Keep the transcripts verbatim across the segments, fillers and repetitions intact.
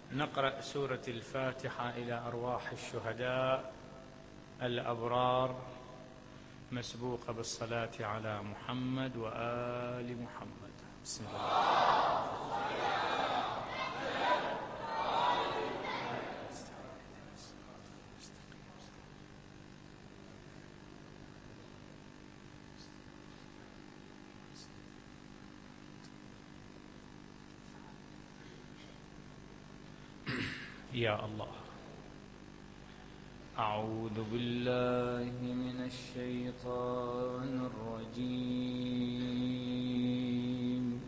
نقرأ سورة الفاتحة إلى أرواح الشهداء الأبرار مسبوقة بالصلاة على محمد وآل محمد. بسم الله. يا الله. أعوذ بالله من الشيطان الرجيم.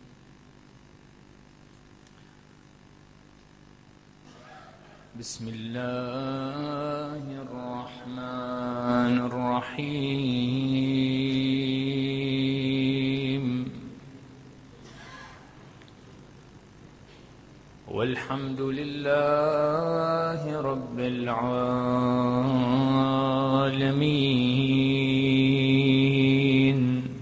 بسم الله الرحمن الرحيم. والحمد لله رب العالمين،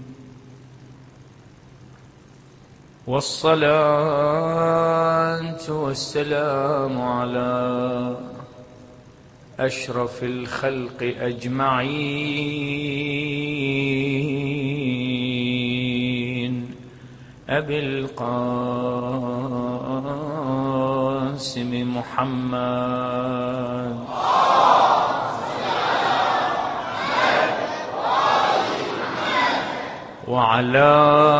والصلاة والسلام على أشرف الخلق أجمعين، أبي القاسم محمد وعلى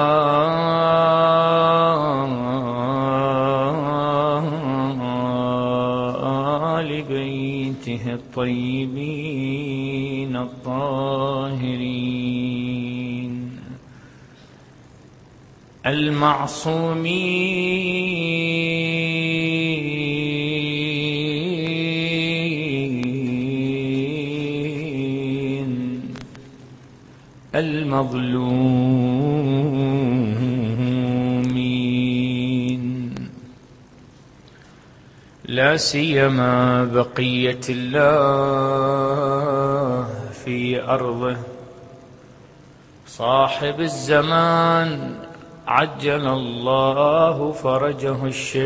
آل بيته الطيبين الطاهرين المعصومين المظلومين، لا سيما بقية الله في أرضه، صاحب الزمان عجل الله فرجه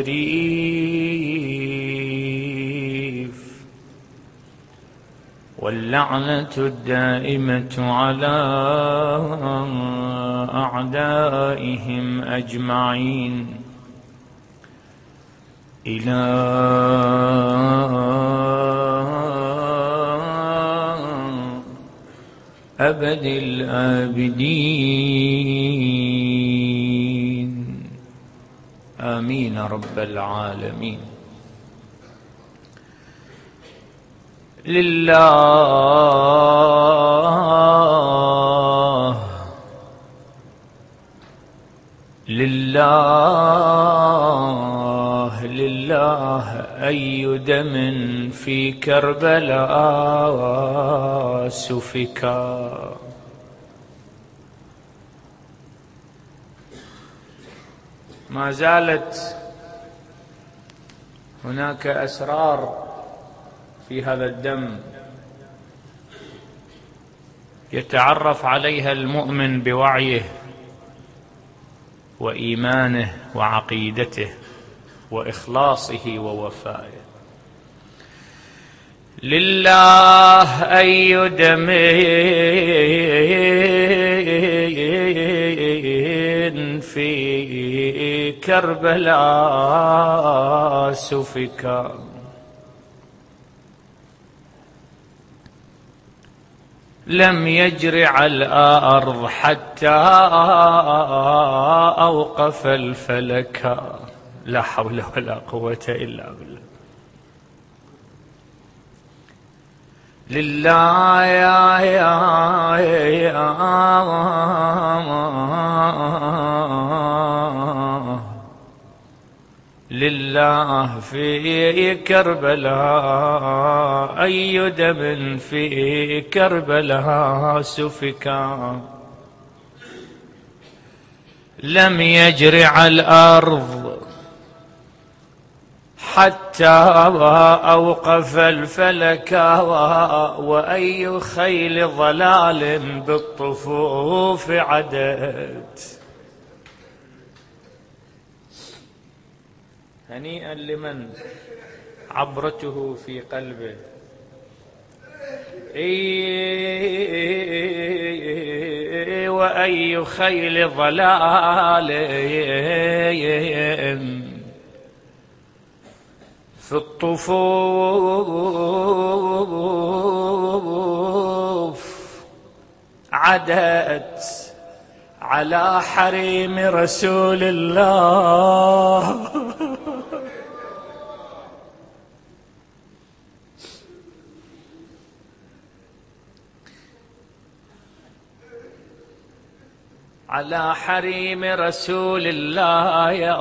الشريف، واللعنة الدائمة على أعدائهم أجمعين إلى أبد الآبدين، آمين رب العالمين. لله لله لله أي دم في كربلاء سفكا، ما زالت هناك أسرار في هذا الدم يتعرف عليها المؤمن بوعيه وإيمانه وعقيدته وإخلاصه ووفائه. لله أي دم في كربلاء سفكا، لم يجر على الأرض حتى أوقف الفلك، لا حول ولا قوة إلا بالله. لله يا يا يا لله في كربلاء أي دم في كربلاء سفكا، لم يجر على الأرض حتى أوقف الفلك، وأي خيل ضلال بالطفوف عدت، هنيئا لمن عبرته في قلبه. إيه وأي خيل ضلال في الطفوف عدت على حريم رسول الله. على حريم رسول الله يا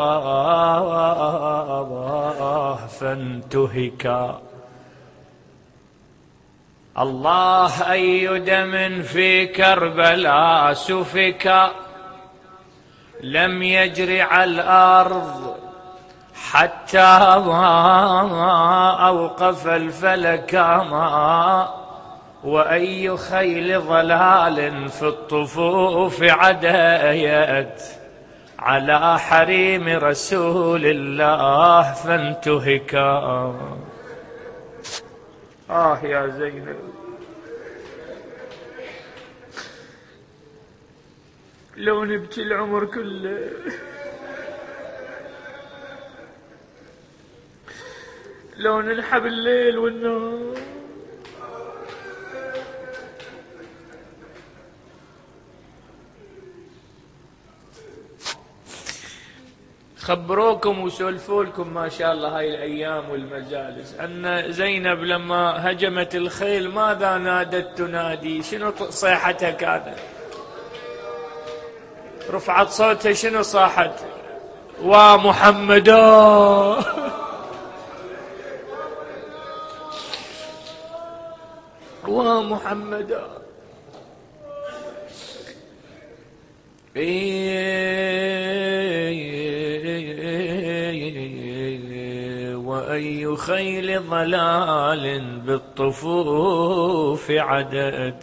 فانتهكا. الله أي دم في كربلاء سفك لم يجري على الأرض حتى ما أوقف الفلك ما. وأي خيل ضلال في الطفوف عدايت على حريم رسول الله فانتهكا. آه يا زينب، لو نبكي العمر كله، لو ننحب الليل والنهار. خبروكم وسولفوا لكم ما شاء الله هاي الأيام والمجالس أن زينب لما هجمت الخيل ماذا نادت تنادي؟ شنو صيحتها كانت؟ رفعت صوتها شنو صاحت؟ ومحمدا. ومحمدا. وأي خيل ضلال بالطفوف عدد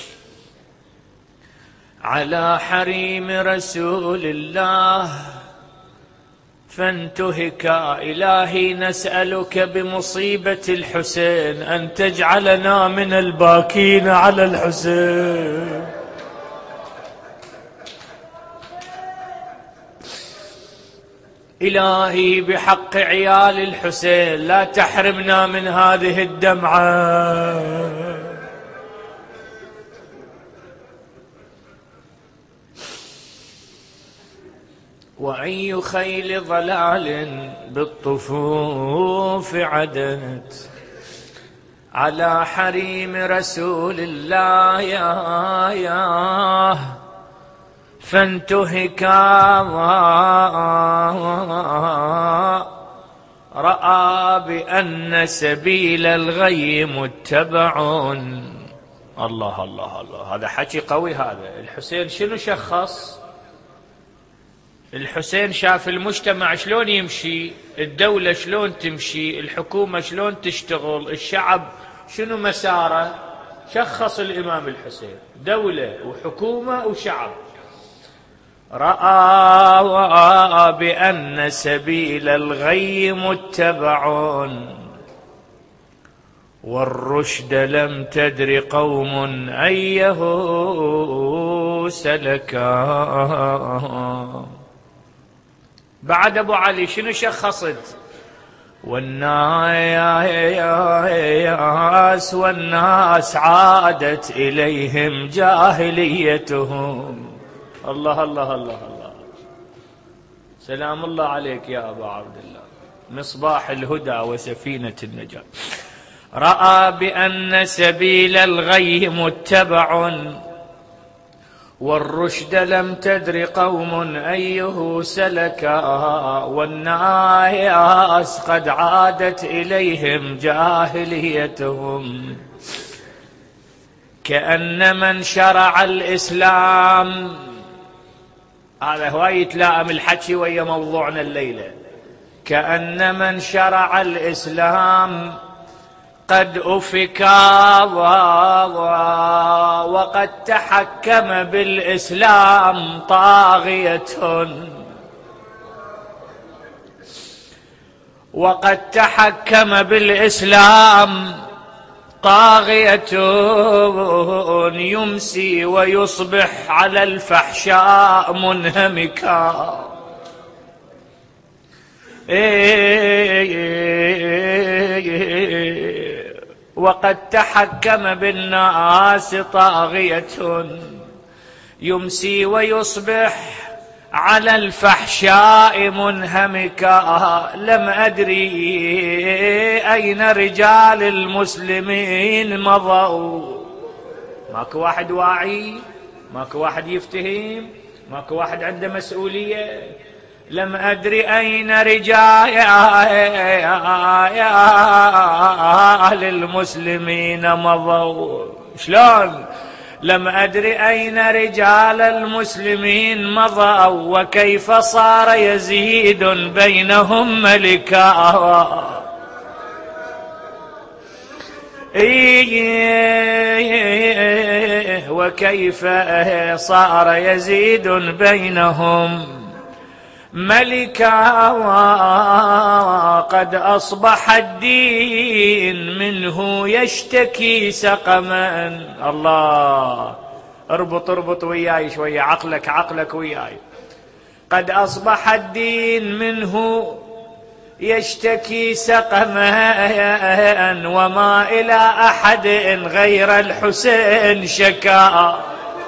على حريم رسول الله فانتهكا. إلهي نسألك بمصيبة الحسين أن تجعلنا من الباكين على الحسين. إلهي بحق عيال الحسين لا تحرمنا من هذه الدمعة. وأي خيل ضلال بالطفوف عدت على حريم رسول الله يا يا فانتهكا. رأى بأن سبيل الغي متبع. الله الله الله، هذا حكي قوي. هذا الحسين شنو شخص؟ الحسين شاف المجتمع شلون يمشي، الدولة شلون تمشي، الحكومة شلون تشتغل، الشعب شنو مساره. شخص الإمام الحسين دولة وحكومة وشعب. رأى بأن سبيل الغي متبع والرشد لم تدر قوم أيه سلكا. بعد أبو علي شنو شخصت؟ والناس والناس عادت إليهم جاهليتهم. الله الله الله الله، سلام الله عليك يا أبا عبد الله، مصباح الهدى وسفينة النجاة. رأى بأن سبيل الغي متبع والرشد لم تدر قوم أيه سلكا. والناس قد عادت إليهم جاهليتهم كأن من شرع الإسلام. هذا هو يتلائم الحكي ويا موضوعنا الليلة. كأن من شرع الإسلام قد أفكا وقد تحكم بالإسلام طاغية. وقد تحكم بالإسلام طاغية يمسي ويصبح على الفحشاء منهمكا. وقد تحكم بالناس طاغية يمسي ويصبح على الفحشاء منهمكا. لم أدري أين رجال المسلمين مضوا. ماكو واحد واعي، ماكو واحد يفتهم، ماكو واحد عنده مسؤولية. لم أدري أين رجال المسلمين مضوا. شلون؟ لم أدري أين رجال المسلمين مضوا وكيف صار يزيد بينهم ملكا. وكيف صار يزيد بينهم ملكا. قد أصبح الدين منه يشتكي سقما. الله، اربط اربط وياي شوية، عقلك عقلك وياي. قد أصبح الدين منه يشتكي سقما وما إلى أحد غير الحسين شكا.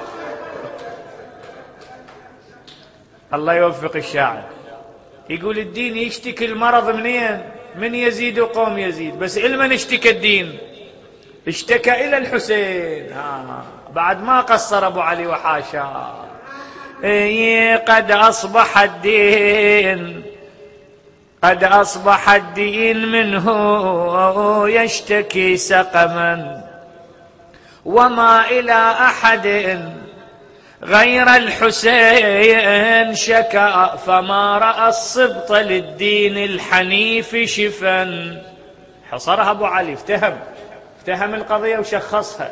الله يوفق الشاعر. يقول الدين يشتكي المرض منين؟ من يزيد وقوم يزيد، بس علما اشتكى الدين، اشتكى إلى الحسين. آه. بعد ما قصر أبو علي وحاشا. إيه قد أصبح الدين قد أصبح الدين منه يشتكي سقما وما إلى أحد غير الحسين شكا. فما رأى السبط للدين الحنيف شفا. حصرها أبو علي، افتهم افتهم القضية وشخصها.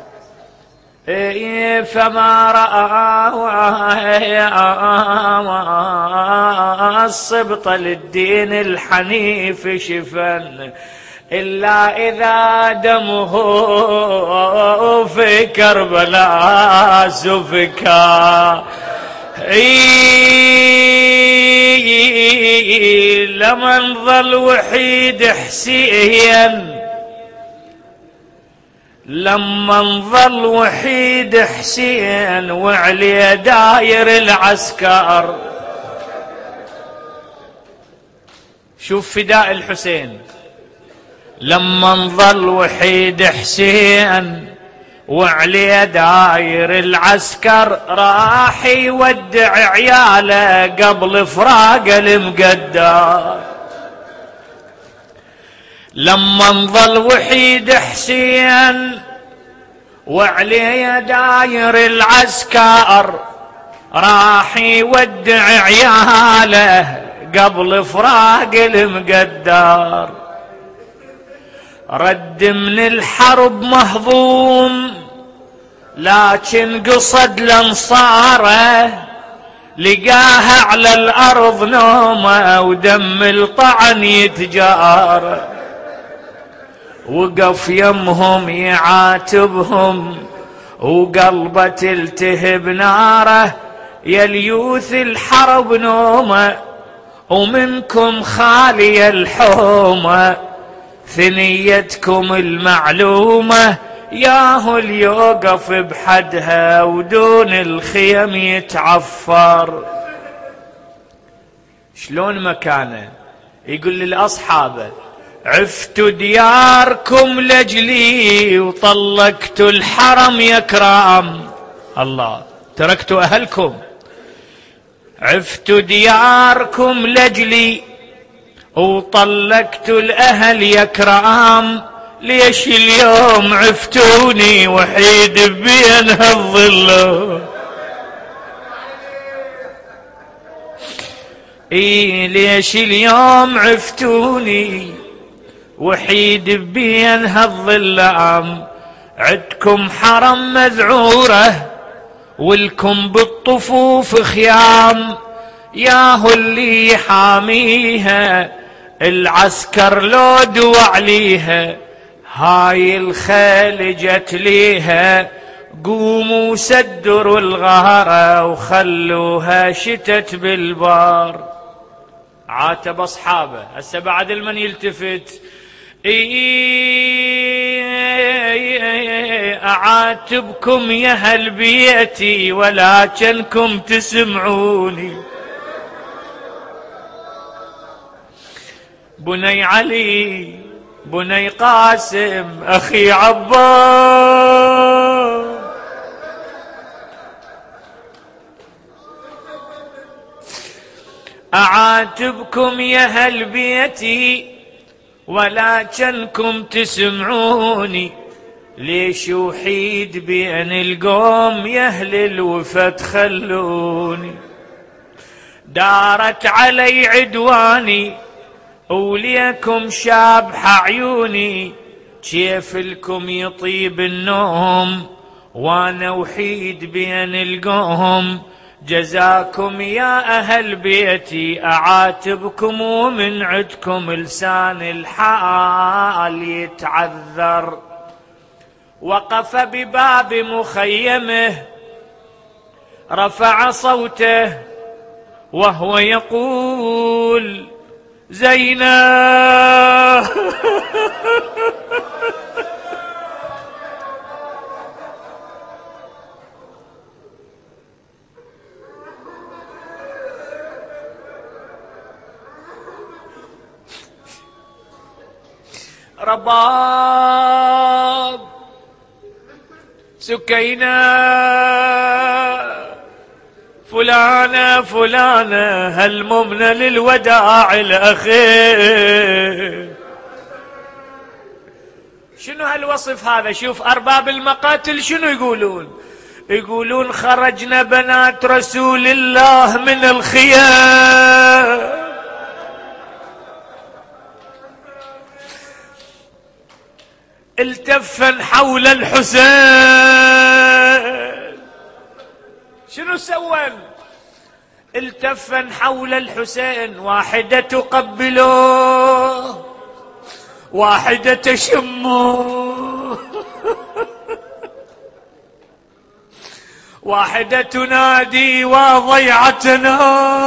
فما رأى السبط للدين الحنيف شفا إلا إذا دمه في كربلاء سفكا. لمن ظل وحيد حسين لمن ظل وحيد حسين وعليه داير العسكر. شوف فداء الحسين. لمن ظل وحيد حسين وعليه داير العسكر راح يودع عياله قبل فراق المقدر. لمن ظل وحيد حسين وعليه داير العسكر راح يودع عياله قبل فراق المقدر. رد من الحرب مهضوم لكن قصد الانصاره لقاها على الارض نومه ودم الطعن يتجار. وقف يمهم يعاتبهم وقلبه تلتهب ناره. يا اليوث الحرب نومه ومنكم خالي الحومه. ثنيتكم المعلومة ياهو اللي يوقف بحدها ودون الخيم يتعفر. شلون مكانه؟ يقول للأصحابه عفت دياركم لجلي وطلقت الحرم يا كرام. الله، تركت أهلكم. عفت دياركم لجلي وطلقت الأهل يا كرام. ليش اليوم عفتوني وحيد بين هالظل. اي ليش اليوم عفتوني وحيد بين هالظلام. عدكم حرم مذعوره ولكم بالطفوف خيام. ياهو اللي حاميها العسكر لو دوا عليها هاي الخيل جت ليها، قوموا سدروا الغارة وخلوها شتت بالبار. عاتب أصحابه هسه بعد المن يلتفت، أعاتبكم يا أهل بيتي ولكنكم تسمعوني. بني علي بني قاسم أخي عباس، أعاتبكم يا أهل بيتي ولكنكم تسمعوني، ليش وحيد بين القوم يا أهل الوفا تخلوني. دارت علي عدواني وليكم شابح عيوني، كيف لكم يطيب النوم وانا وحيد بين القوم. جزاكم يا أهل بيتي أعاتبكم ومن عدكم لسان الحال يتعذر. وقف بباب مخيمه رفع صوته وهو يقول زينب رباب سكينة فلانة فلانة هالممنة للوداع الأخير. شنو هالوصف هذا؟ شوف أرباب المقاتل شنو يقولون؟ يقولون خرجنا بنات رسول الله من الخيام التفا حول الحسين. شنو سوى؟ التفا حول الحسين، واحدة تقبله واحدة تشمه واحدة تنادي وضيعتنا،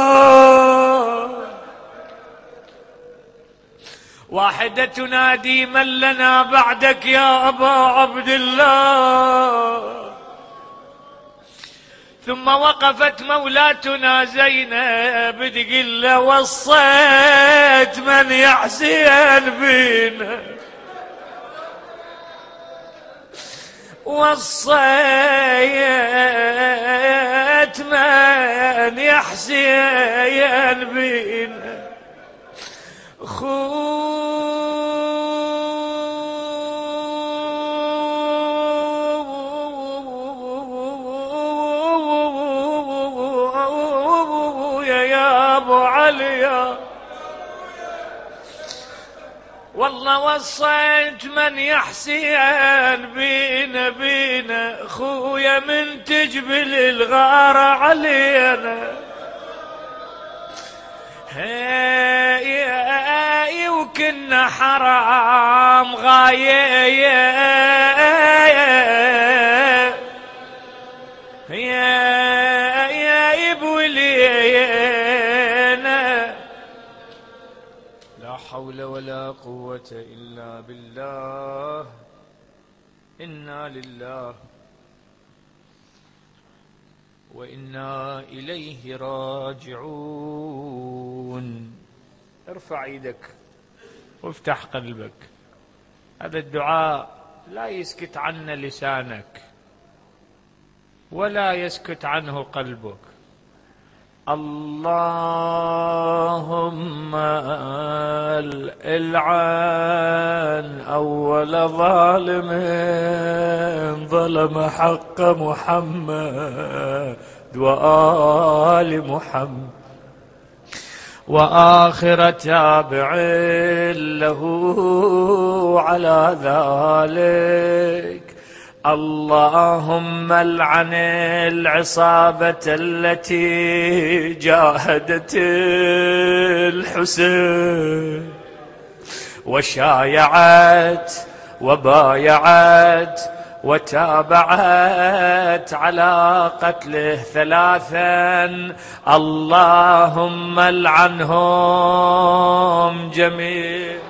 واحدة تنادي من لنا بعدك يا أبا عبد الله. ثم وقفت مولاتنا زينب تقول له وصيت من يحسن بينا، وصيت من يحسن بينا خو يا ابو علي. والله وصيت من يحسن بينا بينا خويا من تجبل الغار علينا. هاي وكنا حرام غاية يا ابولينا. لا حول ولا قوة إلا بالله. إنا لله وإنا إليه راجعون. ارفع ايدك وافتح قلبك. هذا الدعاء لا يسكت عنه لسانك ولا يسكت عنه قلبك. اللهم العن أول ظالم ظلم حق محمد وآل محمد، وآخر تابع له على ذلك. اللهم العن العصابة التي جاهدت الحسين وشايعت وبايعت وتابعت على قتله ثلاثا، اللهم العنهم جميعا.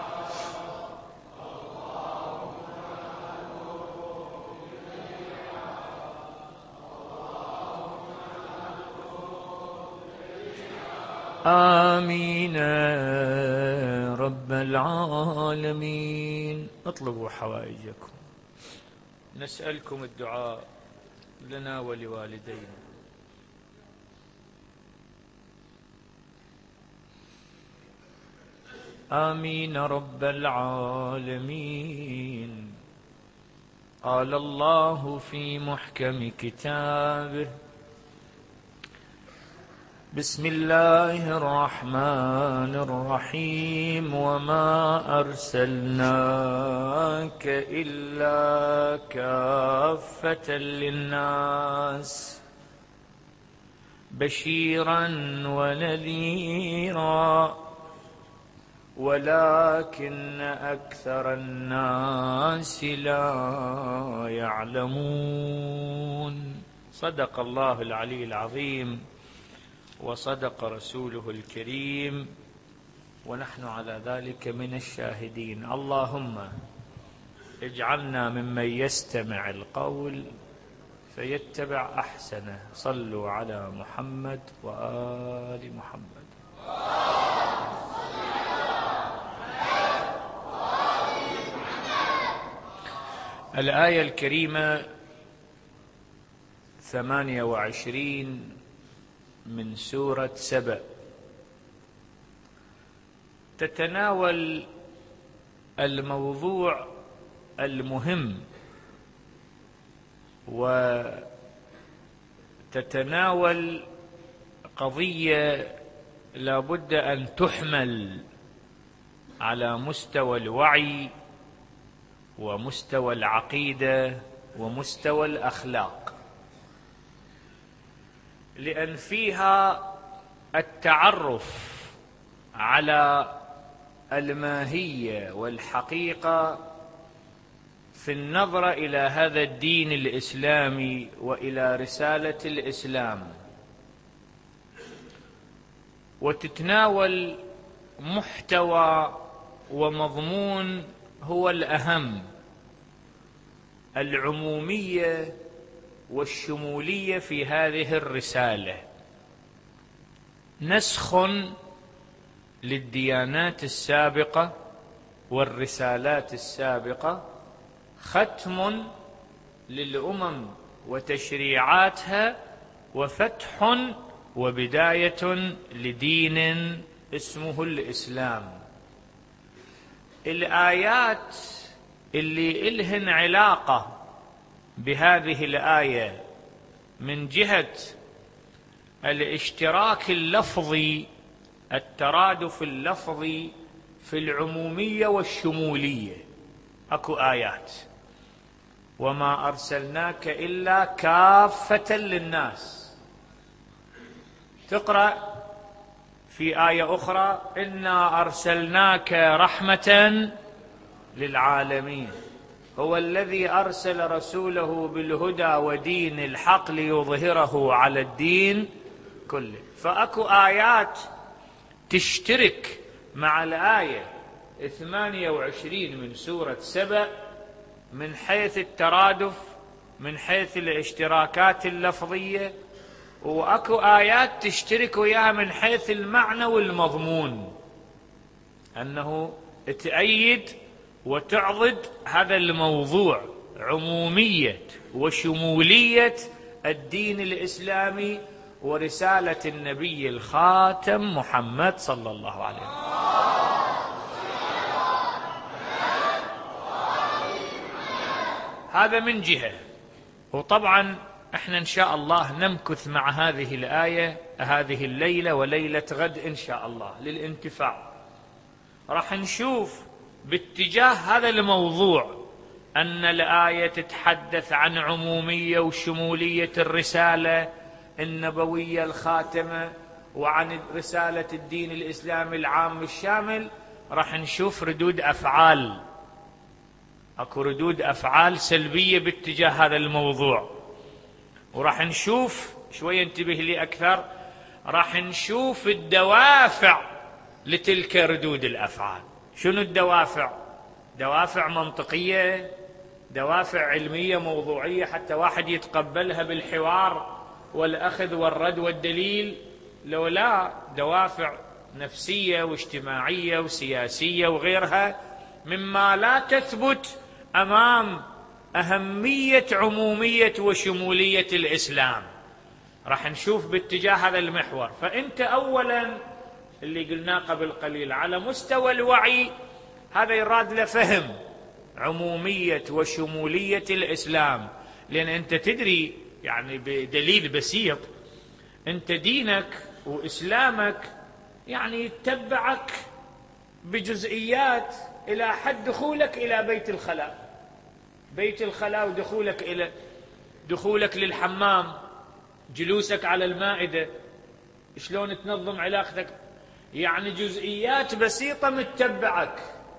آمين رب العالمين. اطلبوا حوائجكم. نسألكم الدعاء لنا ولوالدينا. آمين رب العالمين. قال الله في محكم كتابه: بسم الله الرحمن الرحيم، وما أرسلناك إلا كافة للناس بشيرا ونذيرا ولكن أكثر الناس لا يعلمون. صدق الله العلي العظيم وصدق رسوله الكريم، ونحن على ذلك من الشاهدين. اللهم اجعلنا ممن يستمع القول فيتبع أحسنه. صلوا على محمد وآل محمد. الآية الكريمة ثمانية وعشرين من سورة سبأ تتناول الموضوع المهم، وتتناول قضية لا بد أن تحمل على مستوى الوعي ومستوى العقيدة ومستوى الأخلاق، لأن فيها التعرف على الماهية والحقيقة في النظرة إلى هذا الدين الإسلامي وإلى رسالة الإسلام، وتتناول محتوى ومضمون هو الأهم: العمومية والشمولية في هذه الرسالة. نسخ للديانات السابقة والرسالات السابقة، ختم للأمم وتشريعاتها، وفتح وبداية لدين اسمه الإسلام. الآيات اللي إلهن علاقة بهذه الآية من جهة الاشتراك اللفظي، الترادف اللفظي في العمومية والشمولية، أكو آيات: وما أرسلناك إلا كافة للناس. تقرأ في آية أخرى: إنا أرسلناك رحمة للعالمين. هو الذي أرسل رسوله بالهدى ودين الحق ليظهره على الدين كله. فأكو آيات تشترك مع الآية ثمانية وعشرين من سورة سبأ من حيث الترادف، من حيث الاشتراكات اللفظية، وأكو آيات تشترك وياها من حيث المعنى والمضمون، أنه تأيد وتعضد هذا الموضوع: عمومية وشمولية الدين الإسلامي ورسالة النبي الخاتم محمد صلى الله عليه وسلم. هذا من جهة. وطبعا احنا ان شاء الله نمكث مع هذه الآية هذه الليلة وليلة غد ان شاء الله للانتفاع. راح نشوف باتجاه هذا الموضوع أن الآية تتحدث عن عمومية وشمولية الرسالة النبوية الخاتمة، وعن رسالة الدين الإسلامي العام الشامل. راح نشوف ردود أفعال، اكو ردود أفعال سلبية باتجاه هذا الموضوع، وراح نشوف شوية انتبه لي أكثر، راح نشوف الدوافع لتلك ردود الأفعال. شنو الدوافع؟ دوافع منطقية، دوافع علمية موضوعية حتى واحد يتقبلها بالحوار والأخذ والرد والدليل، لو لا دوافع نفسية واجتماعية وسياسية وغيرها مما لا تثبت أمام أهمية عمومية وشمولية الإسلام. راح نشوف باتجاه هذا المحور. فأنت أولا اللي قلناه قبل قليل على مستوى الوعي، هذا يراد لفهم عمومية وشمولية الإسلام، لأن أنت تدري يعني بدليل بسيط، أنت دينك وإسلامك يعني يتبعك بجزئيات إلى حد دخولك إلى بيت الخلاء، بيت الخلاء ودخولك إلى دخولك للحمام، جلوسك على المائدة، شلون تنظم علاقتك، يعني جزئيات بسيطة متبعك.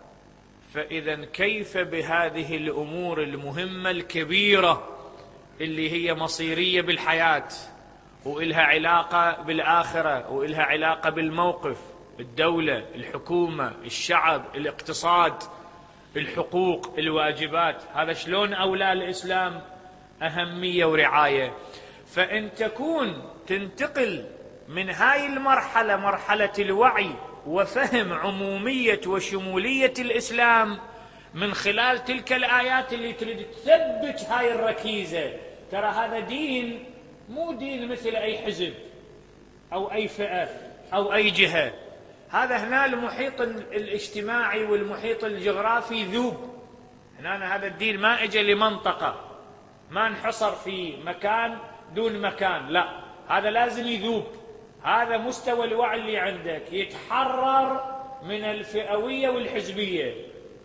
فإذا كيف بهذه الأمور المهمة الكبيرة اللي هي مصيرية بالحياة وإلها علاقة بالآخرة وإلها علاقة بالموقف، الدولة، الحكومة، الشعب، الاقتصاد، الحقوق، الواجبات، هذا شلون أولى الإسلام أهمية ورعاية. فإن تكون تنتقل من هاي المرحلة، مرحلة الوعي وفهم عمومية وشمولية الإسلام، من خلال تلك الآيات اللي تريد تثبت هاي الركيزة، ترى هذا دين مو دين مثل أي حزب أو أي فئة أو أي جهة، هذا هنا المحيط الاجتماعي والمحيط الجغرافي ذوب. هنا هذا الدين ما اجى لمنطقة، ما انحصر في مكان دون مكان، لا، هذا لازم يذوب. هذا مستوى الوعي اللي عندك، يتحرر من الفئوية والحزبية،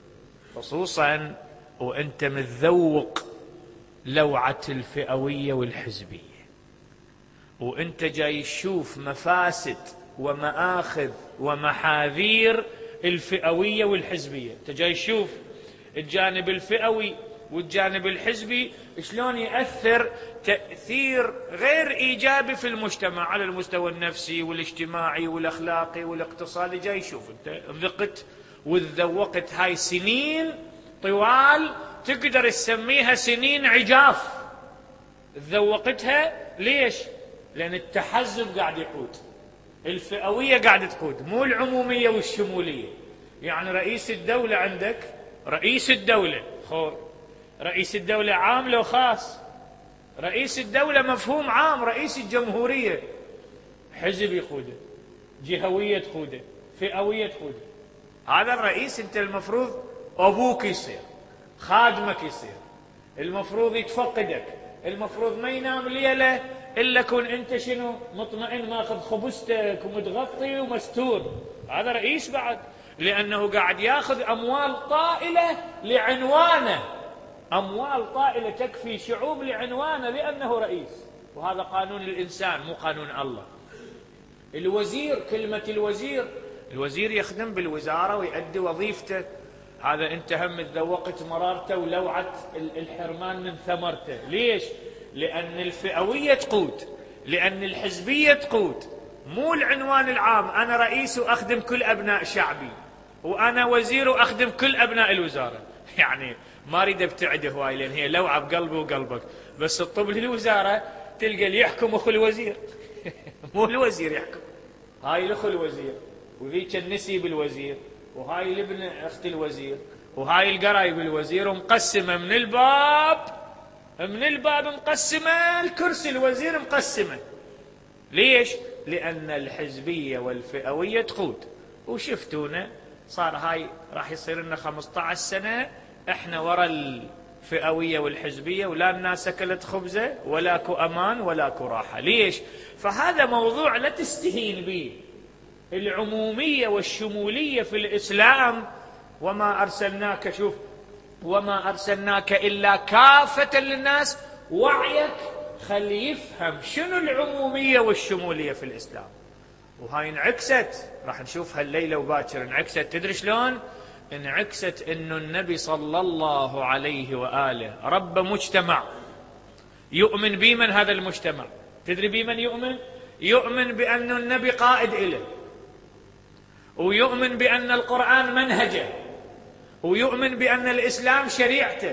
خصوصا وانت متذوق لوعة الفئوية والحزبية، وانت جاي تشوف مفاسد ومآخذ ومحاذير الفئوية والحزبية. انت جاي تشوف الجانب الفئوي والجانب الحزبي شلون يأثر تأثير غير إيجابي في المجتمع على المستوى النفسي والاجتماعي والأخلاقي والاقتصادي. جاي شوف أنت ذقت وتذوقت هاي سنين طوال، تقدر تسميها سنين عجاف تذوقتها. ليش؟ لأن التحزب قاعد يقود، الفئوية قاعد تقود، مو العمومية والشمولية. يعني رئيس الدولة عندك، رئيس الدولة خور، رئيس الدولة عام لو خاص، رئيس الدولة مفهوم عام، رئيس الجمهورية حزب يقوده، جهوية تقوده، فئوية تقوده. هذا الرئيس انت المفروض ابوك يصير، خادمك يصير، المفروض يتفقدك، المفروض ما ينام ليلة الا كن انت شنو مطمئن، ماخذ خبزتك ومتغطي ومستور. هذا رئيس بعد، لانه قاعد ياخذ اموال طائلة لعنوانه، أموال طائلة تكفي شعوب لعنوانه لأنه رئيس. وهذا قانون الإنسان مو قانون الله. الوزير، كلمة الوزير، الوزير يخدم بالوزارة ويؤدي وظيفته، هذا انت هم تذوقت مرارته ولوعة الحرمان من ثمرته. ليش؟ لأن الفئوية تقود، لأن الحزبية تقود، مو العنوان العام أنا رئيس وأخدم كل أبناء شعبي، وأنا وزير وأخدم كل أبناء الوزارة. يعني ما أريد أبتعد هواي لأن هي لوعة بقلبي وقلبك، بس الطب للوزارة تلقى اللي يحكم أخو الوزير مو الوزير يحكم، هاي الأخو الوزير، وذيك النسي بالوزير، وهاي الابن أخت الوزير، وهاي القرايب الوزير، ومقسمة من الباب، من الباب مقسمة الكرسي الوزير مقسمة. ليش؟ لأن الحزبية والفئوية تقود. وشفتونا صار هاي راح يصير لنا خمسة عشر سنة احنا ورا الفئوية والحزبية، ولا الناس اكلت خبزة ولا كو امان ولا كو راحة. ليش؟ فهذا موضوع لا تستهين به. العمومية والشمولية في الإسلام، وما أرسلناك، شوف، وما أرسلناك إلا كافة للناس، وعيك خلي يفهم شنو العمومية والشمولية في الإسلام. وهاي انعكست، راح نشوفها الليلة وباكر. انعكست تدري شلون؟ انعكست انه النبي صلى الله عليه وآله رب مجتمع يؤمن بمن هذا المجتمع. تدري بمن يؤمن؟ يؤمن بأن النبي قائد إله، ويؤمن بأن القرآن منهجه، ويؤمن بأن الإسلام شريعته،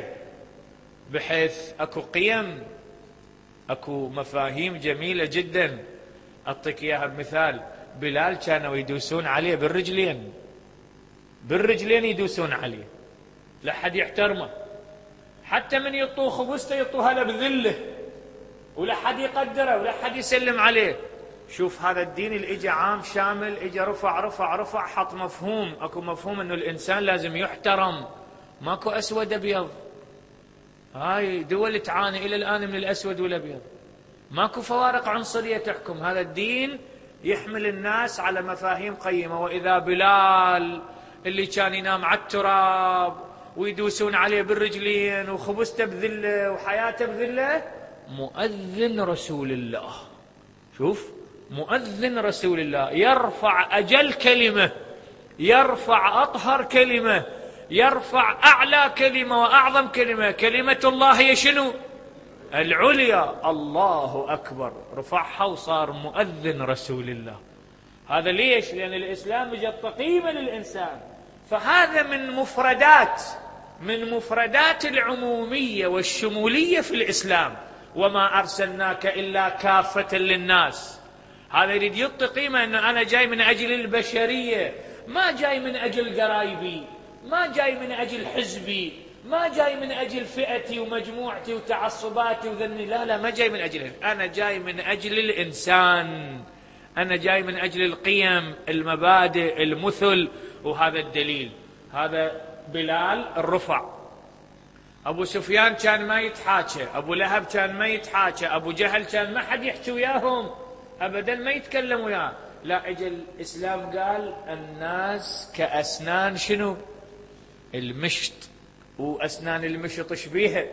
بحيث أكو قيم، أكو مفاهيم جميلة جدا. أعطيك إياها بمثال. بلال كانوا يدوسون عليه بالرجلين، بالرجلين يدوسون عليه، لا حد يحترمه، حتى من يطوه خبزته يطوها له بذله، ولا حد يقدره، ولا حد يسلم عليه. شوف هذا الدين اللي اجى عام شامل، اجى رفع رفع رفع، حط مفهوم. اكو مفهوم انه الانسان لازم يحترم، ماكو اسود ابيض. هاي دول تعاني الى الان من الاسود والابيض، ماكو فوارق عنصريه تحكم. هذا الدين يحمل الناس على مفاهيم قيمه. واذا بلال اللي كان ينام على التراب ويدوسون عليه بالرجلين وخبزته بذله وحياته بذله، مؤذن رسول الله. شوف، مؤذن رسول الله يرفع أجل كلمة، يرفع أطهر كلمة، يرفع أعلى كلمة وأعظم كلمة. كلمة الله هي شنو؟ العليا، الله أكبر. رفعها وصار مؤذن رسول الله. هذا ليش؟ لأن الإسلام جاء قيمة للإنسان. فهذا من مفردات من مفردات العمومية والشمولية في الإسلام. وما أرسلناك إلا كافة للناس. هذا يريد يعطي قيمة أنه أنا جاي من أجل البشرية، ما جاي من أجل قرايبي، ما جاي من أجل حزبي، ما جاي من أجل فئتي ومجموعتي وتعصباتي وذني. لا لا، ما جاي من أجل، أنا جاي من أجل الإنسان، أنا جاي من أجل القيم، المبادئ، المثل. وهذا الدليل. هذا بلال الرفع. أبو سفيان كان ما يتحاكى، أبو لهب كان ما يتحاكى، أبو جهل كان ما حد يحكي وياهم أبدا، ما يتكلم وياه. لا، اجى الإسلام قال الناس كأسنان شنو؟ المشط. وأسنان المشط ايش بيها؟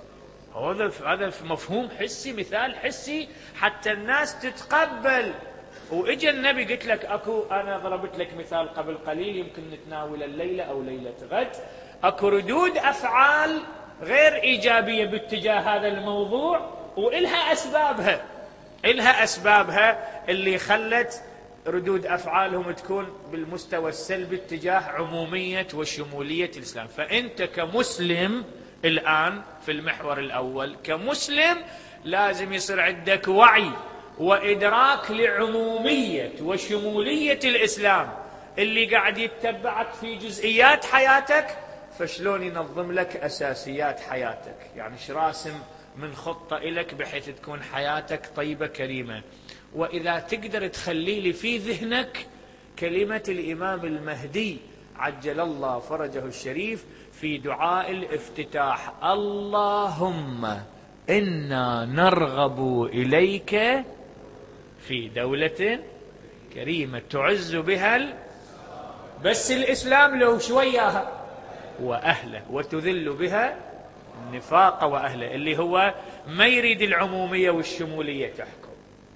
هذا هذا مفهوم حسي، مثال حسي حتى الناس تتقبل. وإجا النبي، قلت لك أكو، أنا ضربت لك مثال قبل قليل يمكن نتناول الليلة أو ليلة غد. أكو ردود أفعال غير إيجابية باتجاه هذا الموضوع، وإلها أسبابها، إلها أسبابها اللي خلت ردود أفعالهم تكون بالمستوى السلبي اتجاه عمومية وشمولية الإسلام. فأنت كمسلم الآن في المحور الأول، كمسلم لازم يصير عندك وعي وإدراك لعمومية وشمولية الإسلام اللي قاعد يتبعك في جزئيات حياتك، فشلون ينظم لك أساسيات حياتك. يعني ايش راسم من خطة إلك بحيث تكون حياتك طيبة كريمة. وإذا تقدر تخلي لي في ذهنك كلمة الإمام المهدي عجل الله فرجه الشريف في دعاء الافتتاح: اللهم إنا نرغب إليك في دولة كريمة تعز بها ال... بس الإسلام له شوية وأهله، وتذل بها النفاق وأهله، اللي هو ما يريد العمومية والشمولية تحكم.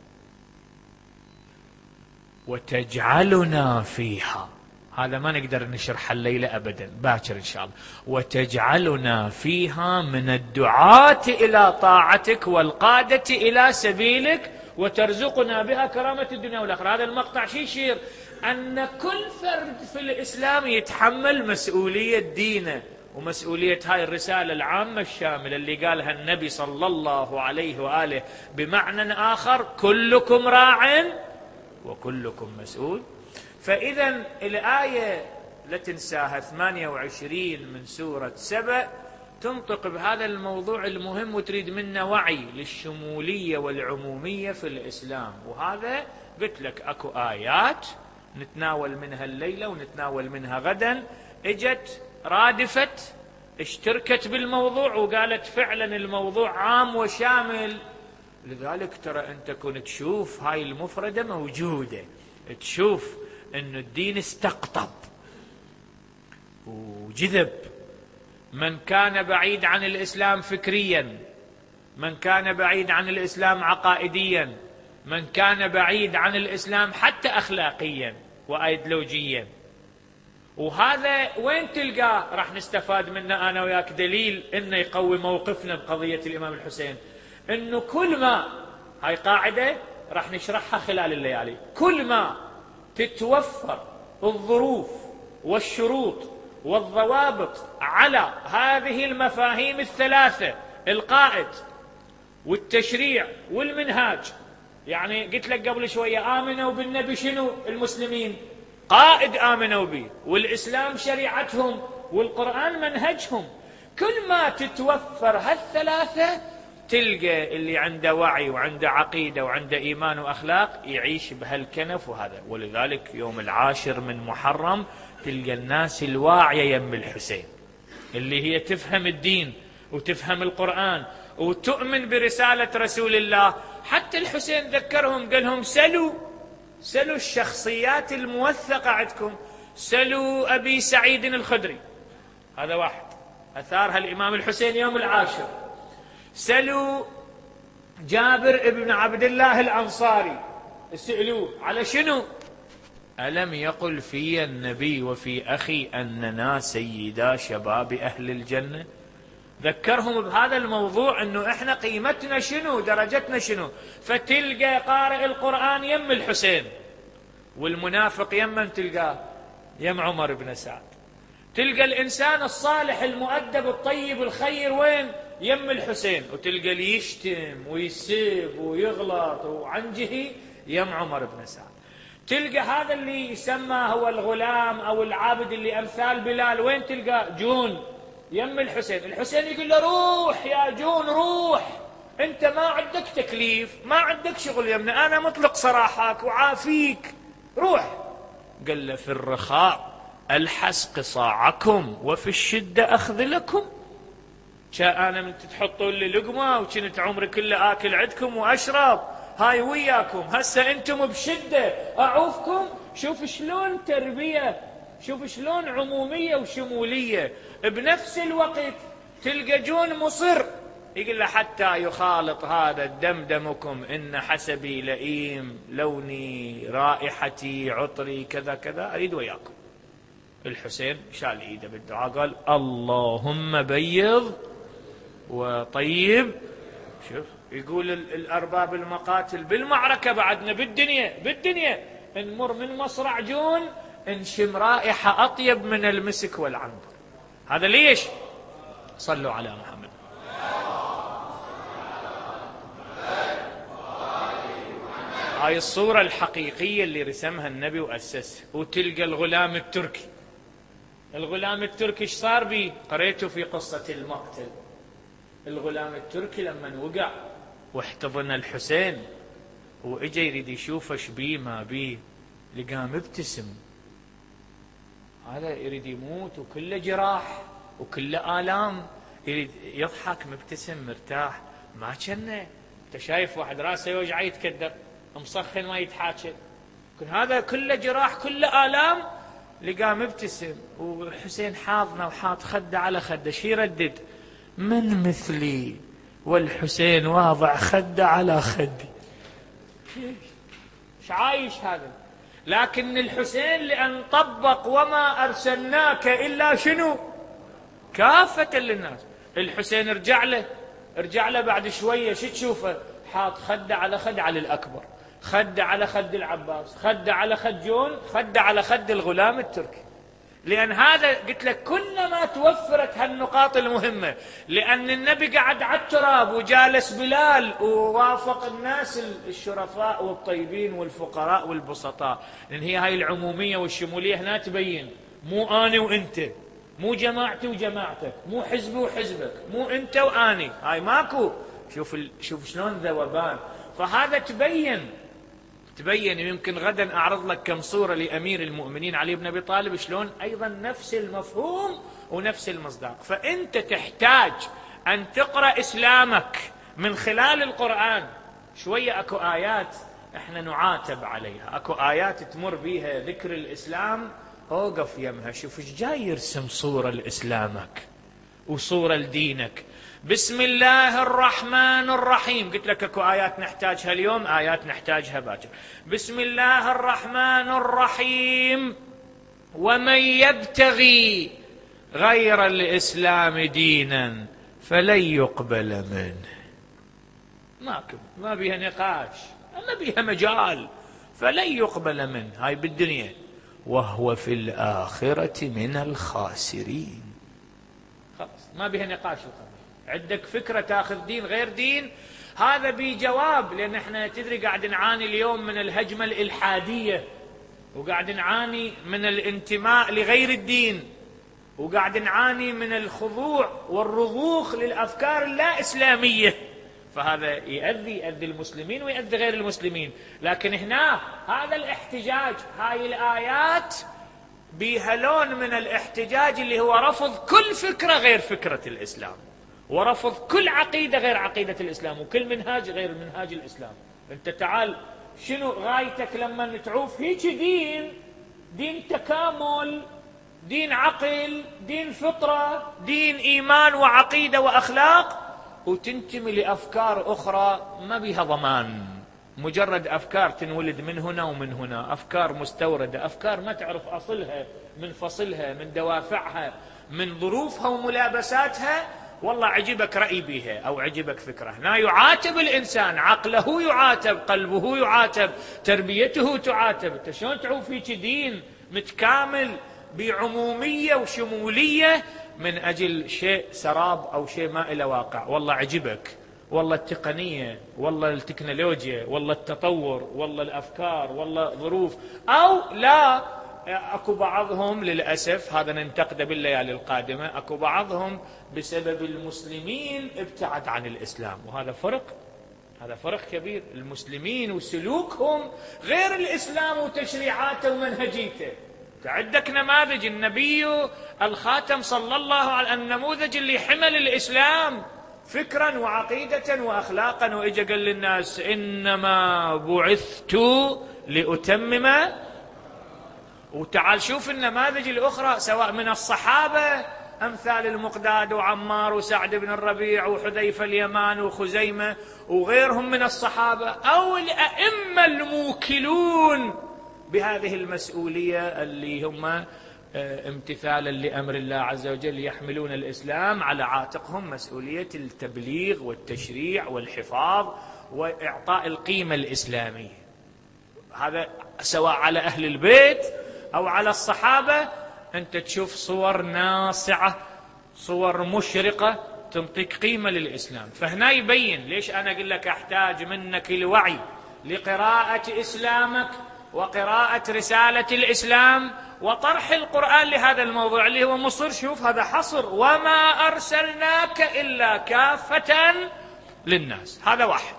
وتجعلنا فيها، هذا ما نقدر نشرح الليلة أبدا، باكر إن شاء الله. وتجعلنا فيها من الدعاة إلى طاعتك والقادة إلى سبيلك، وترزقنا بها كرامة الدنيا والآخرة. هذا المقطع شي يشير أن كل فرد في الإسلام يتحمل مسؤولية دينه ومسؤولية هاي الرسالة العامة الشاملة اللي قالها النبي صلى الله عليه وآله بمعنى آخر: كلكم راع وكلكم مسؤول. فإذا الآية لا تنساها ثمانية وعشرين من سورة سبأ تنطق بهذا الموضوع المهم، وتريد منا وعي للشمولية والعمومية في الإسلام. وهذا قلت لك أكو آيات نتناول منها الليلة ونتناول منها غدا، اجت رادفة اشتركت بالموضوع وقالت فعلا الموضوع عام وشامل. لذلك ترى أنت كنت تشوف هاي المفردة موجودة، تشوف أن الدين استقطب وجذب من كان بعيد عن الإسلام فكريا، من كان بعيد عن الإسلام عقائديا، من كان بعيد عن الإسلام حتى أخلاقيا وأيديولوجيا. وهذا وين تلقاه؟ راح نستفاد منه أنا وياك دليل إنه يقوي موقفنا بقضية الإمام الحسين. إنه كل ما، هاي قاعدة راح نشرحها خلال الليالي، كل ما تتوفر الظروف والشروط والضوابط على هذه المفاهيم الثلاثة، القائد والتشريع والمنهاج. يعني قلت لك قبل شوية آمنوا بالنبي شنو؟ المسلمين قائد آمنوا به، والإسلام شريعتهم، والقرآن منهجهم. كل ما تتوفر هالثلاثة تلقى اللي عنده وعي وعنده عقيدة وعنده إيمان وأخلاق يعيش بهالكنف وهذا. ولذلك يوم العاشر من محرم تلقى الناس الواعية يم الحسين، اللي هي تفهم الدين وتفهم القرآن وتؤمن برسالة رسول الله. حتى الحسين ذكرهم، قال لهم سلوا سلوا الشخصيات الموثقة عندكم، سلوا أبي سعيد الخدري، هذا واحد أثارها الإمام الحسين يوم العاشر. سلوا جابر بن عبد الله الأنصاري، سألوه على شنو؟ ألم يقل في النبي وفي أخي أننا سيدا شباب أهل الجنة؟ ذكرهم بهذا الموضوع، أنه إحنا قيمتنا شنو، درجتنا شنو. فتلقى قارئ القرآن يم الحسين، والمنافق يمن تلقاه يم عمر بن سعد. تلقى الإنسان الصالح المؤدب الطيب الخير وين؟ يم الحسين. وتلقى اللي يشتم ويسب ويغلط وعنجهي يم عمر بن سعد. تلقى هذا اللي يسمى هو الغلام أو العابد اللي أمثال بلال، وين تلقى؟ جون يم الحسين. الحسين يقول له روح يا جون روح، أنت ما عندك تكليف، ما عندك شغل يمنا، أنا مطلق سراحك وعافيك، روح. قال له في الرخاء ألحس قصاعكم وفي الشدة أخذ لكم. شا أنا من تحطوا لي لقمة وكنت عمري كله آكل عندكم وأشرب، هاي وياكم، هسه أنتم بشدة أعوفكم. شوف شلون تربية، شوف شلون عمومية وشمولية. بنفس الوقت تلقى جون مصر يقول له حتى يخالط هذا الدم دمكم، إن حسبي لئيم، لوني رائحتي عطري كذا كذا، أريد وياكم. الحسين شال إيده بالدعاء، قال اللهم بيض وطيب. شوف يقول الأرباب المقاتل بالمعركة بعدنا بالدنيا بالدنيا نمر من مصرع جون نشم رائحة أطيب من المسك والعنبر. هذا ليش؟ صلوا على محمد. هاي الصورة الحقيقية اللي رسمها النبي وأسسها. وتلقى الغلام التركي، الغلام التركي ايش صار بيه؟ قريته في قصة المقتل. الغلام التركي لما وقع واحتضن الحسين واجا يريد يشوف ايش بيه ما بيه، لقاه مبتسم. هذا يريد يموت وكله جراح وكله آلام، يريد يضحك مبتسم مرتاح. ما كنا انت شايف واحد راسه يوجع يتكدر مصخن ما يتحاكي، هذا كله جراح كله آلام، لقاه مبتسم. وحسين حاضنه وحاط خده على خده، شي يردد؟ من مثلي والحسين واضع خده على خدي. ايش عايش هذا؟ لكن الحسين لأن طبق وما أرسلناك إلا شنو؟ كافة للناس. الحسين ارجع له ارجع له بعد شوية شو تشوفه؟ حاط خده على خد على الأكبر، خد على خد العباس، خد على خد جون، خد على خد الغلام التركي. لأن هذا قلت لك كلما توفرت هالنقاط المهمة، لأن النبي قعد على التراب وجالس بلال ووافق الناس الشرفاء والطيبين والفقراء والبسطاء. لأن هي هاي العمومية والشمولية هنا تبين، مو أنا وأنت، مو جماعتي وجماعتك، مو حزبي وحزبك، مو أنت وأني، هاي ماكو. شوف ال... شوف شلون ذوبان. فهذا تبين تبين يمكن غدا أعرض لك كم صورة لأمير المؤمنين علي بن أبي طالب، شلون أيضا نفس المفهوم ونفس المصداق. فأنت تحتاج أن تقرأ إسلامك من خلال القرآن. شوية أكو آيات إحنا نعاتب عليها، أكو آيات تمر بيها ذكر الإسلام، أوقف يمها شوف إيش جاي يرسم صورة لإسلامك، وصورة لدينك. بسم الله الرحمن الرحيم، قلت لك اكو آيات نحتاجها اليوم، آيات نحتاجها باكر. بسم الله الرحمن الرحيم، ومن يبتغي غير الإسلام دينا فلن يقبل منه. ما ما بيها نقاش، ما بيها مجال، فلن يقبل منه، هاي بالدنيا، وهو في الآخرة من الخاسرين. خلاص ما بيها نقاش. عندك فكرة تاخذ دين غير دين، هذا بجواب، لأن احنا تدري قاعد نعاني اليوم من الهجمة الإلحادية، وقاعد نعاني من الانتماء لغير الدين، وقاعد نعاني من الخضوع والرضوخ للأفكار اللا إسلامية، فهذا يؤذي يؤذي المسلمين ويؤذي غير المسلمين. لكن هنا هذا الاحتجاج، هاي الآيات بيها لون من الاحتجاج اللي هو رفض كل فكرة غير فكرة الإسلام، ورفض كل عقيدة غير عقيدة الإسلام، وكل منهاج غير منهاج الإسلام. أنت تعال، شنو غايتك لما تعوف هيك دين؟ دين تكامل، دين عقل، دين فطرة، دين إيمان وعقيدة وأخلاق، وتنتمي لأفكار أخرى ما بيها ضمان، مجرد أفكار تنولد من هنا ومن هنا، أفكار مستوردة، أفكار ما تعرف أصلها من فصلها، من دوافعها، من ظروفها وملابساتها. والله عجبك رأي بها أو عجبك فكرة، هنا يعاتب الإنسان، عقله يعاتب، قلبه يعاتب، تربيته تعاتب. انت شلون تعوف فيك دين متكامل بعمومية وشمولية من أجل شيء سراب أو شيء ما إلى واقع؟ والله عجبك، والله التقنية، والله التكنولوجيا، والله التطور، والله الأفكار، والله ظروف، أو لا. أكو بعضهم للأسف، هذا ننتقده بالليالي القادمة، أكو بعضهم بسبب المسلمين ابتعد عن الإسلام، وهذا فرق، هذا فرق كبير. المسلمين وسلوكهم غير الإسلام وتشريعاته ومنهجيته. عندك نماذج، النبي الخاتم صلى الله عليه وسلم، النموذج اللي حمل الإسلام فكرا وعقيدة وأخلاقا، وإجا قال للناس إنما بعثت لأتمم. وتعال شوف النماذج الأخرى، سواء من الصحابة أمثال المقداد وعمار وسعد بن الربيع وحذيفة اليمان وخزيمة وغيرهم من الصحابة، أو الأئمة الموكلون بهذه المسؤولية اللي هم امتثالا لأمر الله عز وجل يحملون الإسلام على عاتقهم مسؤولية التبليغ والتشريع والحفاظ وإعطاء القيمة الإسلامية. هذا سواء على أهل البيت أو على الصحابة. أنت تشوف صور ناصعة، صور مشرقة تنطيك قيمة للإسلام. فهنا يبين ليش أنا أقول لك أحتاج منك الوعي لقراءة إسلامك وقراءة رسالة الإسلام وطرح القرآن لهذا الموضوع اللي هو مصر. شوف هذا حصر، وما أرسلناك إلا كافة للناس، هذا واحد.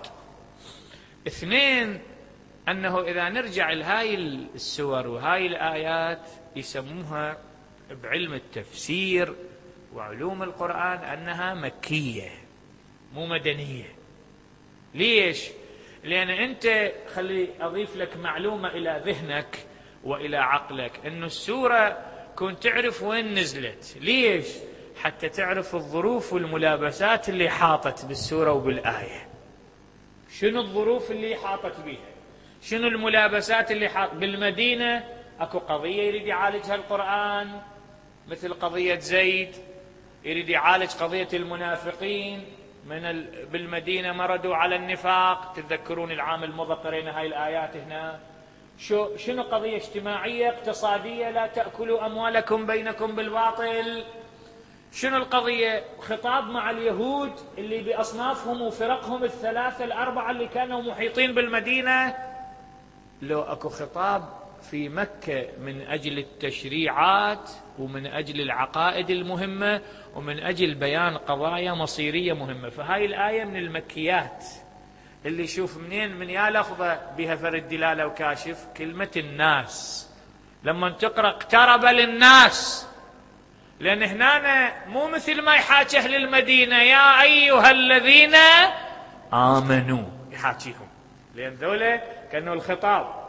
اثنين، أنه إذا نرجع لهاي السور وهاي الآيات يسموها بعلم التفسير وعلوم القرآن أنها مكية مو مدنية. ليش؟ لأن أنت، خلي أضيف لك معلومة إلى ذهنك وإلى عقلك، أن السورة كنت تعرف وين نزلت. ليش؟ حتى تعرف الظروف والملابسات اللي حاطت بالسورة وبالآية. شنو الظروف اللي حاطت بيها؟ شنو الملابسات اللي حاط بالمدينة؟ أكو قضية يريد يعالجها القرآن، مثل قضية زيد، يريد يعالج قضية المنافقين من ال... بالمدينة مردوا على النفاق. تتذكرون العام الماضي قرينا هاي الآيات هنا. شو شنو قضية اجتماعية اقتصادية، لا تأكلوا أموالكم بينكم بالباطل. شنو القضية؟ خطاب مع اليهود اللي بأصنافهم وفرقهم الثلاثة الأربعة اللي كانوا محيطين بالمدينة. لو أكو خطاب في مكة من أجل التشريعات ومن أجل العقائد المهمة ومن أجل بيان قضايا مصيرية مهمة. فهاي الآية من المكيات اللي شوف منين من يا لفظة بها فرد دلالة وكاشف كلمة الناس. لما تقرأ اقترب للناس، لأن هنا مو مثل ما يحاكي أهل المدينة يا أيها الذين آمنوا يحاكيهم، لأن ذولا كانوا الخطاب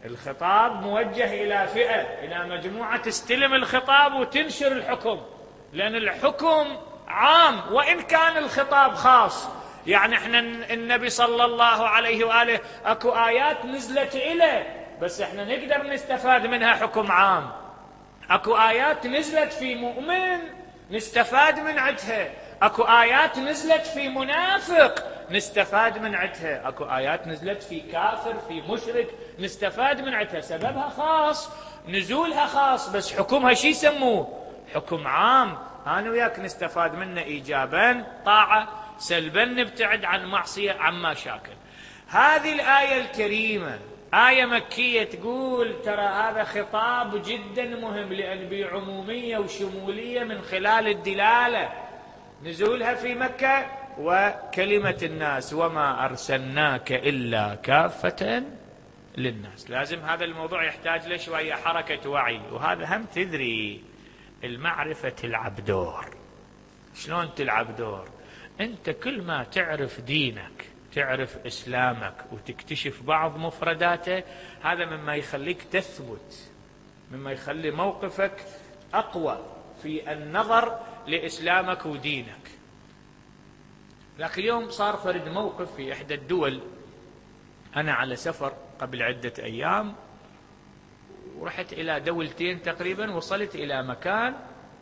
الخطاب موجه إلى فئة، إلى مجموعة تستلم الخطاب وتنشر الحكم. لأن الحكم عام وإن كان الخطاب خاص. يعني احنا النبي صلى الله عليه وآله اكو آيات نزلت إليه بس احنا نقدر نستفاد منها حكم عام. اكو آيات نزلت في مؤمن نستفاد من عدها، اكو آيات نزلت في منافق نستفاد من عدها، اكو آيات نزلت في كافر في مشرك نستفاد من عدها. سببها خاص، نزولها خاص، بس حكمها شي يسموه؟ حكم عام. أنا وياك نستفاد منه إيجابا طاعة، سلبا نبتعد عن معصية عما شاكل. هذه الآية الكريمة آية مكية تقول ترى هذا خطاب جدا مهم، لأن بعمومية وشمولية من خلال الدلالة، نزولها في مكة وكلمة الناس وما أرسلناك إلا كافة للناس. لازم هذا الموضوع يحتاج له شوية حركة وعي، وهذا هم تدري المعرفة تلعب دور. شلون تلعب دور؟ أنت كل ما تعرف دينك، تعرف إسلامك وتكتشف بعض مفرداته، هذا مما يخليك تثبت، مما يخلي موقفك أقوى في النظر لإسلامك ودينك. لكن اليوم صار فرد موقف في إحدى الدول، أنا على سفر قبل عدة أيام ورحت إلى دولتين تقريبا، وصلت إلى مكان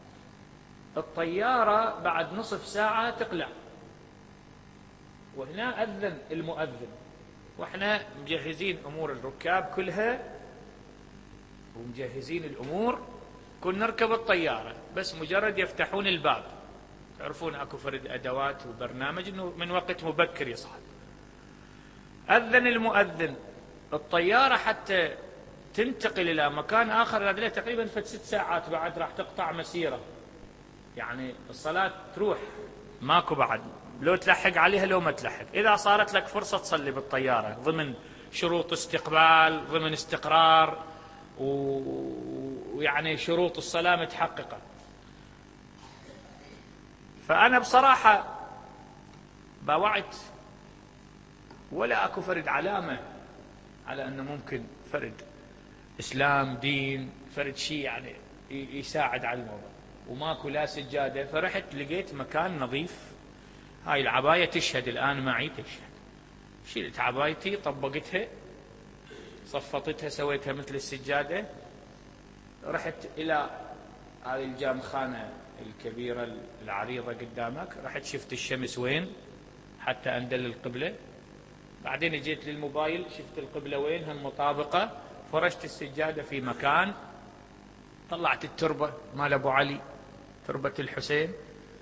الطيارة بعد نصف ساعة تقلع، وهنا أذن المؤذن، وإحنا مجهزين أمور الركاب كلها ومجهزين الأمور، كنا نركب الطيارة بس مجرد يفتحون الباب، تعرفون أكو فرد أدوات وبرنامج إنه من وقت مبكر يصعد. أذن المؤذن، الطيارة حتى تنتقل إلى مكان آخر هذا تقريبا في ست ساعات بعد راح تقطع مسيرة، يعني الصلاة تروح ماكو بعد، لو تلحق عليها لو ما تلحق. إذا صارت لك فرصة تصلي بالطيارة ضمن شروط استقبال، ضمن استقرار، ويعني شروط الصلاة متحققة. فأنا بصراحة باوعت ولا أكو فرد علامة على أنه ممكن فرد إسلام دين فرد شيء يعني يساعد على الموضوع، وماكو لا سجادة. فرحت لقيت مكان نظيف، هاي العباية تشهد الآن معي، تشهد. شيلت عبايتي طبقتها صفطتها سويتها مثل السجادة، رحت إلى هذه الجامخانة الكبيرة العريضة قدامك، رحت شفت الشمس وين حتى أندل القبلة، بعدين جيت للموبايل شفت القبلة وين هم مطابقة، فرشت السجادة في مكان، طلعت التربة مال أبو علي تربة الحسين،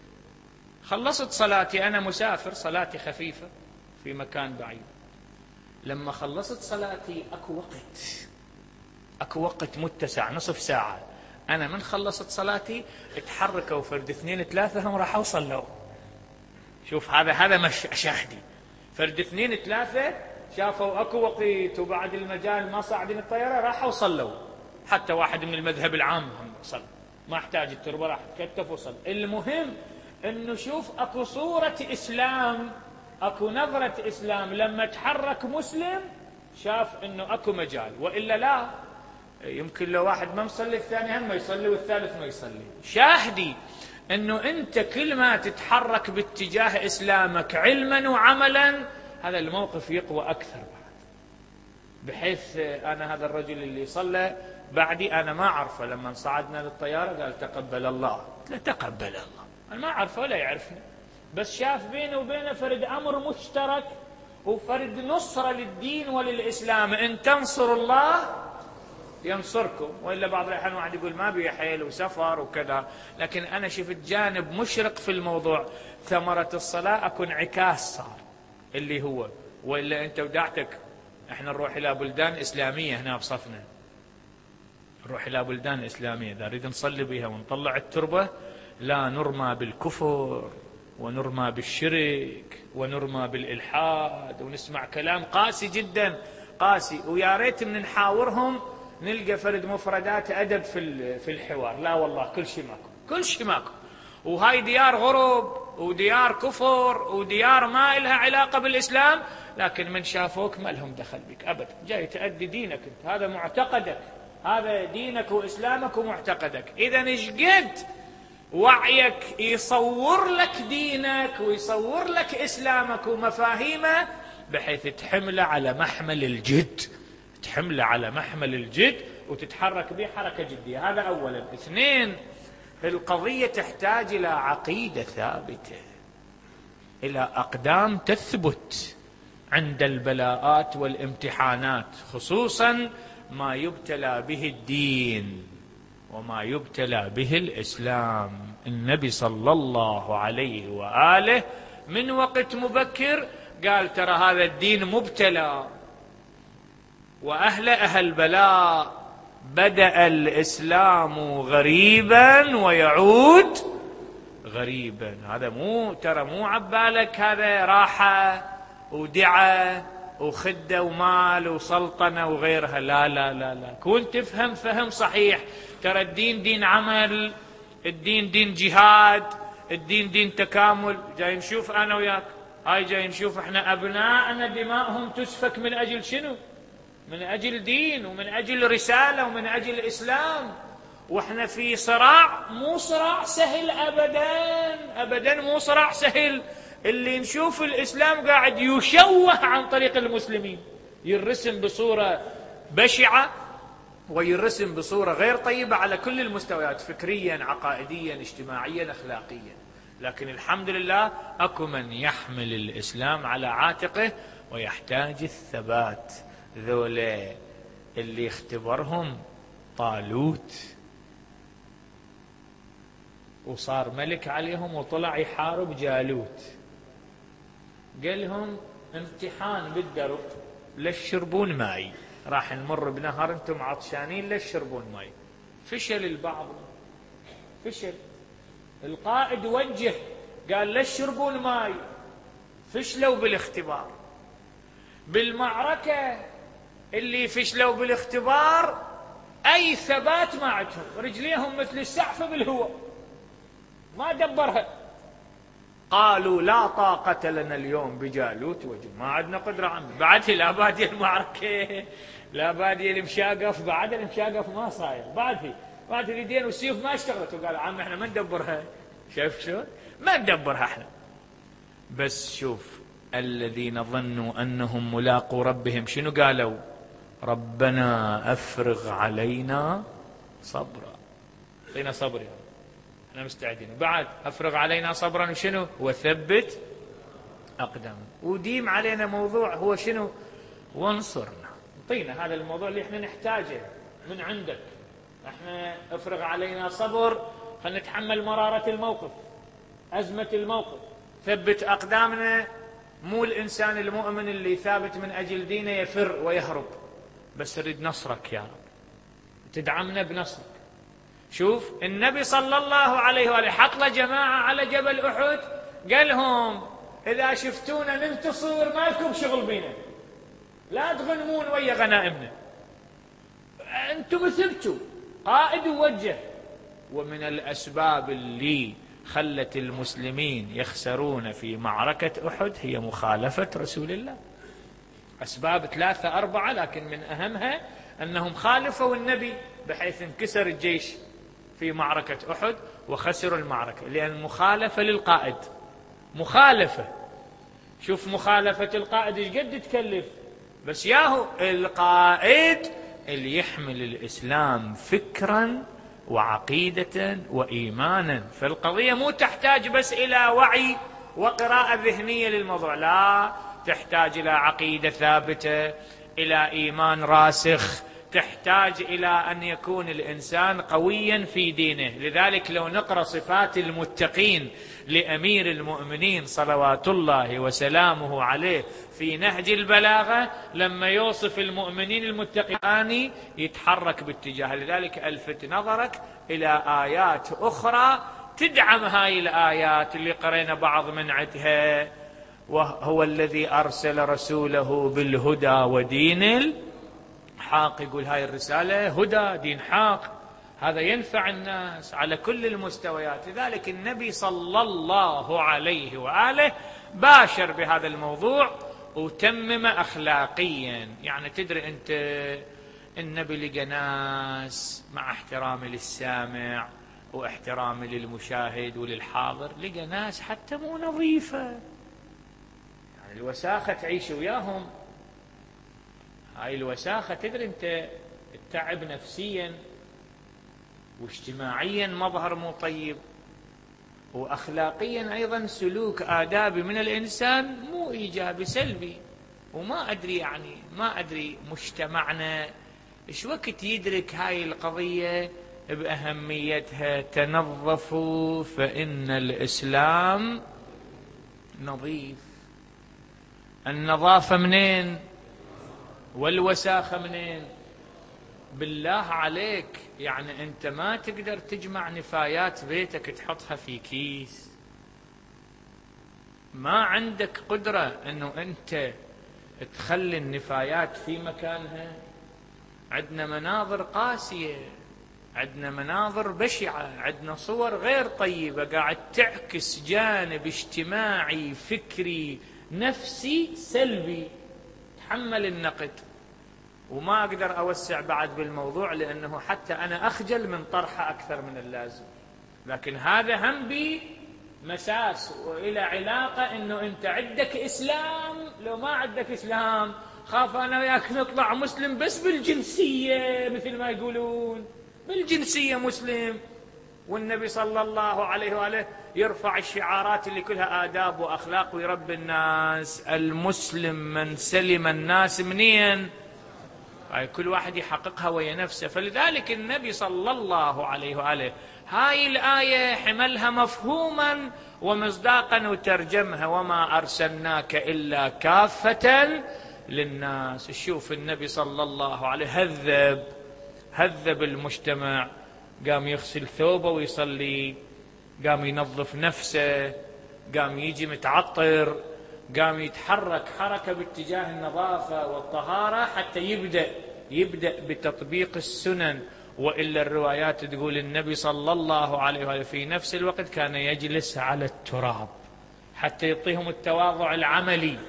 خلصت صلاتي. أنا مسافر صلاتي خفيفة في مكان بعيد. لما خلصت صلاتي أكو وقت أكو وقت متسع نصف ساعة، أنا من خلصت صلاتي اتحركوا فرد اثنين ثلاثة هم راحوا صلوا. شوف هذا هذا مش شاهدي، فرد اثنين ثلاثة شافوا أكو وقت وبعد المجال ما صاعدين الطيارة راحوا صلوا. حتى واحد من المذهب العام هم صلوا، ما احتاج التربة راح تكتف وصل. المهم انه شوف اكو صورة اسلام، اكو نظرة اسلام، لما تحرك مسلم شاف انه اكو مجال، والا لا يمكن لو واحد ما مصلي الثاني هم ما يصلي والثالث ما يصلي. شاهدي انه انت كل ما تتحرك باتجاه اسلامك علما وعملا هذا الموقف يقوى اكثر بعد، بحيث انا هذا الرجل اللي صلى بعدي انا ما اعرفه، لما صعدنا للطيارة قال تقبل الله، لا تقبل الله، أنا ما أعرفه ولا يعرفني، بس شاف بينه وبينه فرد أمر مشترك وفرد نصرة للدين وللإسلام. إن تنصروا الله ينصركم، وإلا بعض الأحيان واحد يقول ما بي حيل وسفر وكذا، لكن أنا شفت جانب مشرق في الموضوع. ثمرة الصلاة أكو انعكاس صار اللي هو، وإلا أنت ودعتك إحنا نروح إلى بلدان إسلامية هنا بصفنا، نروح إلى بلدان إسلامية إذا نريد نصلي بها ونطلع التربة لا نرمى بالكفر ونرمى بالشرك ونرمى بالإلحاد، ونسمع كلام قاسي جدا قاسي، ويا ريت من نحاورهم نلقى فرد مفردات أدب في في الحوار. لا والله كل شيء ماكو، كل شيء ماكو، وهاي ديار غرب وديار كفر وديار ما إلها علاقة بالإسلام، لكن من شافوك ما لهم دخل بك أبدا، جاي تأدي دينك انت، هذا معتقدك، هذا دينك وإسلامك ومعتقدك. إذا نشقد وعيك يصور لك دينك ويصور لك إسلامك ومفاهيمه بحيث تحمله على محمل الجد، تحمله على محمل الجد وتتحرك به حركة جدية. هذا أولا. اثنين، القضية تحتاج إلى عقيدة ثابتة، إلى أقدام تثبت عند البلاءات والامتحانات، خصوصا ما يبتلى به الدين وما يبتلى به الإسلام. النبي صلى الله عليه وآله من وقت مبكر قال ترى هذا الدين مبتلى وأهل أهل بلاء، بدأ الإسلام غريبا ويعود غريبا. هذا مو ترى مو عبالك هذا راحة ودعة وخدة ومال وسلطنة وغيرها، لا لا لا لا، كون تفهم فهم صحيح. ترى الدين دين عمل، الدين دين جهاد، الدين دين تكامل. جاي نشوف أنا وياك، هاي جاي نشوف احنا أبناءنا دماءهم تسفك من أجل شنو؟ من أجل دين ومن أجل رسالة ومن أجل إسلام، واحنا في صراع مو صراع سهل أبدا أبدا، مو صراع سهل. اللي نشوف الإسلام قاعد يشوه عن طريق المسلمين، يرسم بصورة بشعة ويرسم بصورة غير طيبة على كل المستويات، فكريا عقائديا اجتماعيا أخلاقيا. لكن الحمد لله أكو من يحمل الإسلام على عاتقه ويحتاج الثبات. ذولا اللي اختبرهم طالوت وصار ملك عليهم وطلع يحارب جالوت، قال لهم امتحان بالدرب، ليش تشربون ماي؟ راح نمر بنهر انتم عطشانين، ليش تشربون ماي؟ فشل البعض، فشل. القائد وجه قال ليش تشربون ماي؟ فشلوا بالاختبار. بالمعركة اللي فشلوا بالاختبار أي ثبات ما عندهم، رجليهم مثل السعفة بالهواء ما دبرها. قالوا لا طاقة لنا اليوم بجالوت وجنود، ما عندنا قدرة عنه. بعد لا بادية المعركة، لا بادية المشاقف، بعد المشاقف ما صاير، بعد في بعد اليدين والسيوف ما اشتغلت. وقال عم احنا ما ندبرها. شايف شلون؟ ما ندبرها احنا. بس شوف الذين ظنوا أنهم ملاقوا ربهم شنو قالوا؟ ربنا أفرغ علينا صبرا. اعطينا صبر يعني، احنا مستعدين. بعد أفرغ علينا صبرا وشنو؟ وثبت أقدامنا. وديم علينا موضوع هو شنو؟ وانصرنا. اعطينا هذا الموضوع اللي احنا نحتاجه من عندك. احنا افرغ علينا صبر، خلينا نتحمل مرارة الموقف، أزمة الموقف. ثبت أقدامنا. مو الإنسان المؤمن اللي ثابت من أجل دينه يفر ويهرب، بس نريد نصرك يا رب، تدعمنا بنصرك. شوف النبي صلى الله عليه وآله حط له جماعة على جبل أحد، قال لهم إذا شفتونا ننتصر ما لكم شغل بينا، لا تغنمون ويا غنائمنا، أنتم ثبتوا. قائد ووجه. ومن الأسباب اللي خلت المسلمين يخسرون في معركة أحد هي مخالفة رسول الله. أسباب ثلاثة أربعة، لكن من أهمها أنهم خالفوا النبي بحيث انكسر الجيش في معركة أحد وخسروا المعركة، لأن مخالفة للقائد. مخالفة، شوف مخالفة القائد ايش قد تكلف، بس ياهو القائد اللي يحمل الإسلام فكرا وعقيدة وإيمانا. فالقضية مو تحتاج بس إلى وعي وقراءة ذهنية للموضوع، لا، تحتاج إلى عقيدة ثابتة، إلى إيمان راسخ، تحتاج إلى أن يكون الإنسان قويا في دينه. لذلك لو نقرأ صفات المتقين لأمير المؤمنين صلوات الله وسلامه عليه في نهج البلاغة، لما يوصف المؤمنين المتقين يتحرك باتجاه. لذلك ألفت نظرك إلى آيات أخرى تدعم هاي الآيات اللي قرأنا بعض من عدها. وهو الذي أرسل رسوله بالهدى ودين الحق. يقول هاي الرسالة هدى، دين حق، هذا ينفع الناس على كل المستويات. لذلك النبي صلى الله عليه وآله باشر بهذا الموضوع وتمم أخلاقيا. يعني تدري أنت النبي لقى ناس مع احترامي للسامع واحترامي للمشاهد وللحاضر، لقى ناس حتى مو نظيفة، يعني الوساخة تعيش وياهم. هاي الوساخة تدري انت التعب نفسيا واجتماعيا مظهر مو طيب، وأخلاقيا أيضا سلوك آدابي من الإنسان مو إيجابي، سلبي. وما أدري يعني ما أدري مجتمعنا إيش وقت يدرك هاي القضية بأهميتها. تنظفوا فإن الإسلام نظيف. النظافة منين والوساخة منين؟ بالله عليك، يعني أنت ما تقدر تجمع نفايات بيتك تحطها في كيس، ما عندك قدرة أنه أنت تخلي النفايات في مكانها. عندنا مناظر قاسية، عندنا مناظر بشعة، عندنا صور غير طيبة قاعد تعكس جانب اجتماعي فكري نفسي سلبي تحمل النقد. وما أقدر أوسع بعد بالموضوع لأنه حتى أنا أخجل من طرحه أكثر من اللازم، لكن هذا هم بي مساس وإلى علاقة أنه أنت عندك إسلام. لو ما عندك إسلام خاف أنا وياك نطلع مسلم بس بالجنسية، مثل ما يقولون بالجنسية مسلم، والنبي صلى الله عليه وآله يرفع الشعارات اللي كلها آداب وأخلاق ويربي الناس. المسلم من سلم الناس منين؟ كل واحد يحققها ويا نفسه. فلذلك النبي صلى الله عليه وآله هاي الآية حملها مفهوما ومصداقا وترجمها: وما أرسلناك إلا كافة للناس. شوف النبي صلى الله عليه هذب هذب المجتمع، قام يغسل ثوبه ويصلي، قام ينظف نفسه، قام يجي متعطر، قام يتحرك حركة باتجاه النظافة والطهارة حتى يبدأ يبدأ بتطبيق السنن. وإلا الروايات تقول النبي صلى الله عليه وآله في نفس الوقت كان يجلس على التراب حتى يعطيهم التواضع العملي.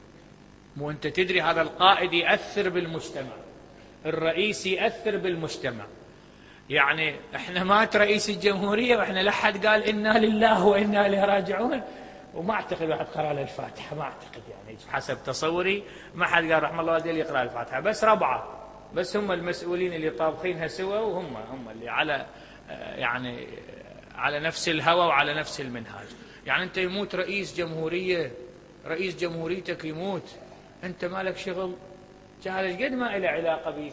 وانت تدري هذا القائد يأثر بالمجتمع، الرئيس يأثر بالمجتمع. يعني احنا مات رئيس الجمهورية واحنا لا حد قال إنا لله وإنا إليه راجعون، وما اعتقد واحد قرأ له الفاتحة، ما اعتقد يعني حسب تصوري ما حد قال رحمه الله والديه يقرأ الفاتحة، بس ربعة بس هم المسؤولين اللي طابخينها سوا، وهم هم اللي على يعني على نفس الهوى وعلى نفس المنهاج. يعني انت يموت رئيس جمهورية، رئيس جمهوريتك يموت، انت مالك شغل؟ جهل قد ما إلى علاقة بيك.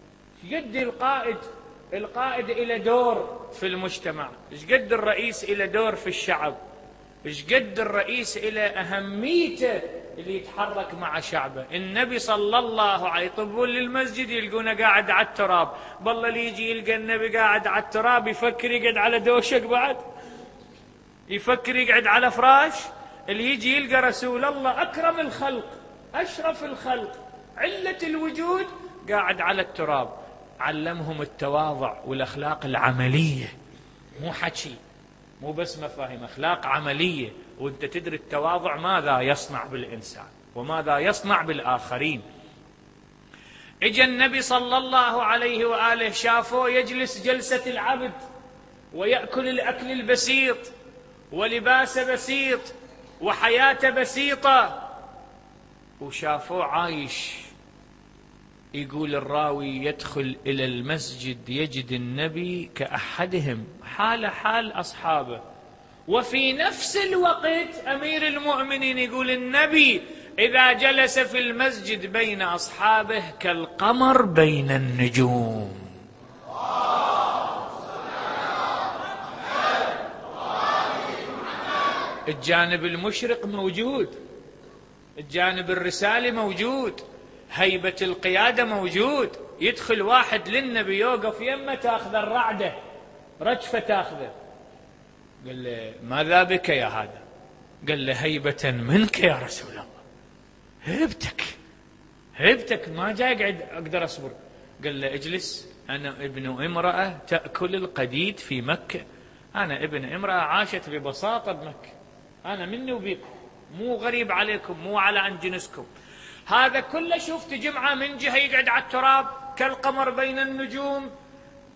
قد القائد القائد إلى دور في المجتمع، ايش قد الرئيس إلى دور في الشعب، ايش قد الرئيس إلى أهميته اللي يتحرك مع شعبه. النبي صلى الله عليه يطبون للمسجد يلقونه قاعد على التراب، بالله اللي يجي يلقى النبي قاعد على التراب يفكر يقعد على دوشك، بعد يفكر يقعد على فراش. اللي يجي يلقى رسول الله أكرم الخلق أشرف الخلق علة الوجود قاعد على التراب. علمهم التواضع والأخلاق العملية، مو حكي مو بس مفاهيم، أخلاق عملية. وانت تدري التواضع ماذا يصنع بالإنسان وماذا يصنع بالآخرين. اجى النبي صلى الله عليه وآله شافوه يجلس جلسة العبد ويأكل الأكل البسيط ولباس بسيط وحياة بسيطة، وشافوه عايش. يقول الراوي يدخل إلى المسجد يجد النبي كأحدهم، حال حال أصحابه. وفي نفس الوقت أمير المؤمنين يقول النبي إذا جلس في المسجد بين أصحابه كالقمر بين النجوم. الجانب المشرق موجود، الجانب الرسالي موجود، هيبة القيادة موجود. يدخل واحد للنبي يوقف يمه تاخذ الرعدة رجفة تاخذه، قال له ماذا بك يا هذا؟ قال له هيبة منك يا رسول الله، هيبتك هيبتك ما جاي قاعد أقدر أصبر. قال له اجلس، أنا ابن امرأة تأكل القديد في مكة، أنا ابن امرأة عاشت ببساطة بمكة، أنا مني وبيكم، مو غريب عليكم، مو على عن جنسكم. هذا كله شفت جمعة من جهة يقعد على التراب كالقمر بين النجوم،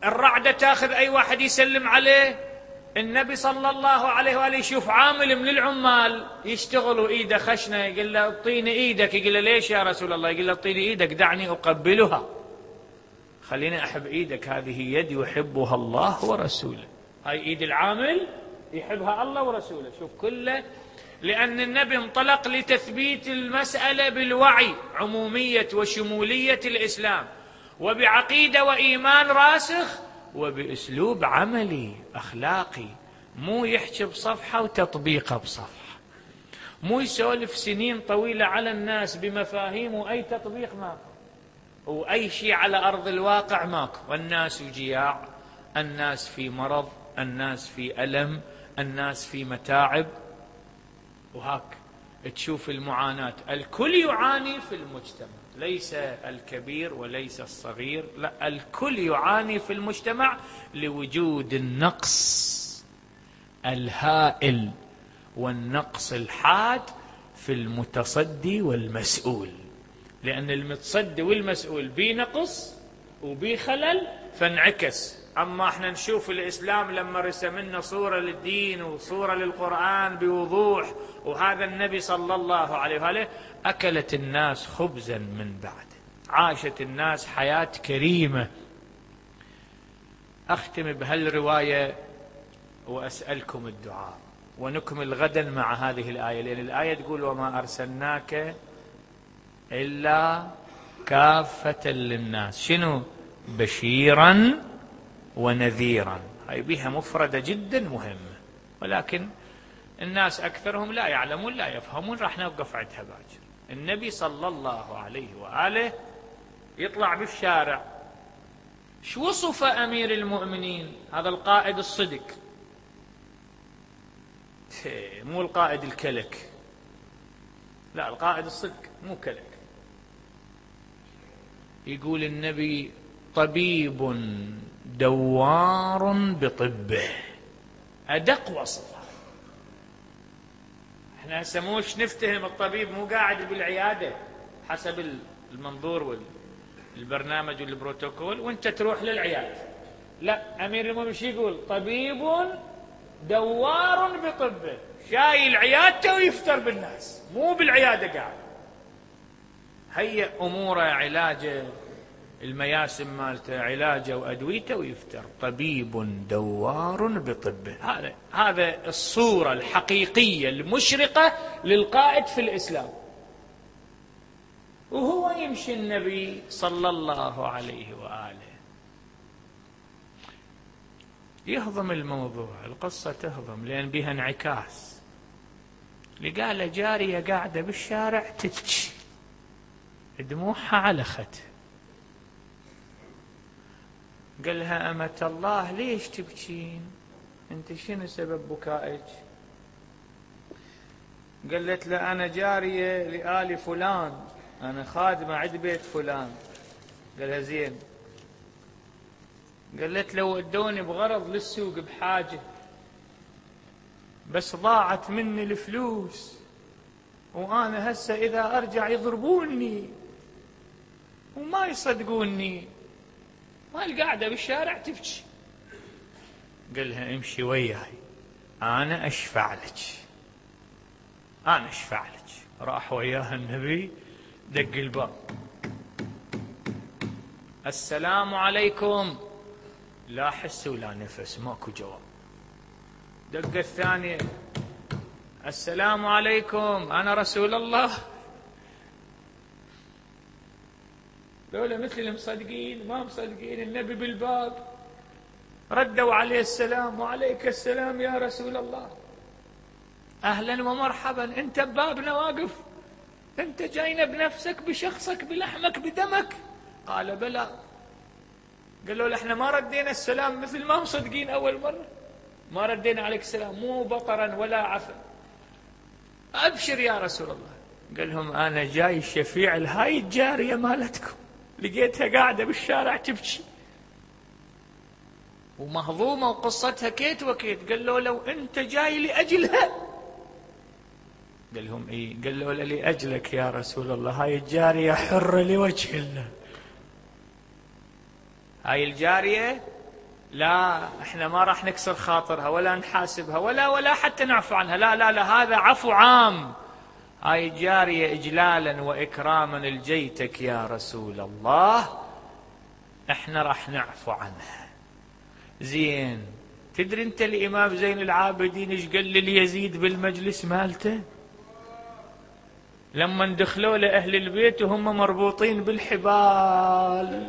الرعدة تاخذ أي واحد يسلم عليه. النبي صلى الله عليه وآله يشوف عامل من العمال يشتغلوا إيده خشنة، يقول له اعطيني إيدك، يقول له ليش يا رسول الله؟ يقول له اعطيني إيدك دعني أقبلها، خليني أحب إيدك، هذه يد يحبها الله ورسوله. هاي إيد العامل يحبها الله ورسوله. شوف كله، لأن النبي انطلق لتثبيت المسألة بالوعي، عمومية وشمولية الإسلام، وبعقيدة وإيمان راسخ، وبأسلوب عملي أخلاقي، مو يحكي بصفحة وتطبيقه بصفحة، مو يسولف سنين طويلة على الناس بمفاهيم وأي تطبيق ماكو، وأي شيء على أرض الواقع ماكو. والناس جياع، الناس في مرض، الناس في ألم، الناس في متاعب، وهاك تشوف المعاناة. الكل يعاني في المجتمع، ليس الكبير وليس الصغير، لا، الكل يعاني في المجتمع لوجود النقص الهائل والنقص الحاد في المتصدي والمسؤول. لأن المتصدي والمسؤول بي نقص وبي خلل فانعكس. أما احنا نشوف الإسلام لما رسم لنا صورة للدين وصورة للقرآن بوضوح، وهذا النبي صلى الله عليه وآله أكلت الناس خبزا من بعده، عاشت الناس حياة كريمة. أختم بهالرواية وأسألكم الدعاء، ونكمل غدا مع هذه الآية، لأن الآية تقول وما أرسلناك إلا كافة للناس، شنو؟ بشيرا ونذيرا. هاي بها مفردة جدا مهمة، ولكن الناس أكثرهم لا يعلمون لا يفهمون، راح نوقف عندها باكر. النبي صلى الله عليه وآله يطلع بالشارع، شو وصف أمير المؤمنين؟ هذا القائد الصدق، مو القائد الكلك، لا، القائد الصدق مو كلك. يقول النبي طبيب دوار بطبه، أدق وصفه. احنا هسه موش نفتهم الطبيب مو قاعد بالعيادة حسب المنظور والبرنامج والبروتوكول وانت تروح للعيادة، لا، أمير المؤمنين شو يقول؟ طبيب دوار بطبه، شايل عيادته ويفتر بالناس، مو بالعيادة قاعد. هيئ أموره، علاجه، المياسم مالته، علاجه وأدويته، ويفتر. طبيب دوار بطبه، هذا هذا الصورة الحقيقية المشرقة للقائد في الإسلام. وهو يمشي النبي صلى الله عليه وآله يهضم الموضوع، القصة تهضم، لأن بها انعكاس. لقى جارية قاعدة بالشارع تبكي، دموعها على خدها. قال لها أمة الله ليش تبكين؟ أنت شنو سبب بكائك؟ قالت له أنا جارية لآل فلان، أنا خادمة عند بيت فلان. قالها زين. قالت له ودوني بغرض للسوق بحاجة، بس ضاعت مني الفلوس، وأنا هسه إذا أرجع يضربوني وما يصدقوني. ما قاعدة بالشارع تبكي. قال لها امشي وياي، أنا أشفع لك، أنا أشفع لك. راح وياها النبي، دق الباب، السلام عليكم، لا حس ولا نفس، ماكو جواب. دق الثانية، السلام عليكم، أنا رسول الله. لولا مثل المصدقين ما مصدقين، النبي بالباب، ردوا عليه السلام، وعليك السلام يا رسول الله، أهلا ومرحبا، أنت ببابنا واقف، أنت جاينا بنفسك بشخصك بلحمك بدمك. قال بلى. قالوا له احنا ما ردينا السلام مثل ما مصدقين أول مرة، ما ردينا عليك السلام، مو بطرا ولا عفا. أبشر يا رسول الله. قال لهم أنا جاي شفيع لهاي الجارية مالتكم، لقيتها قاعدة بالشارع تبكي ومهضومة وقصتها كيت وكيت. قال له لو أنت جاي لأجلها. قال لهم إيه؟ قال له لأجلك يا رسول الله، هاي الجارية حرة لوجه الله، هاي الجارية لا احنا ما راح نكسر خاطرها ولا نحاسبها ولا ولا حتى نعفو عنها، لا لا لا، هذا عفو عام. هاي جارية إجلالا وإكراما لجيتك يا رسول الله، احنا راح نعفو عنها. زين، تدري انت الإمام زين العابدين ايش قال لليزيد بالمجلس مالته لما دخلوا لأهل البيت وهم مربوطين بالحبال،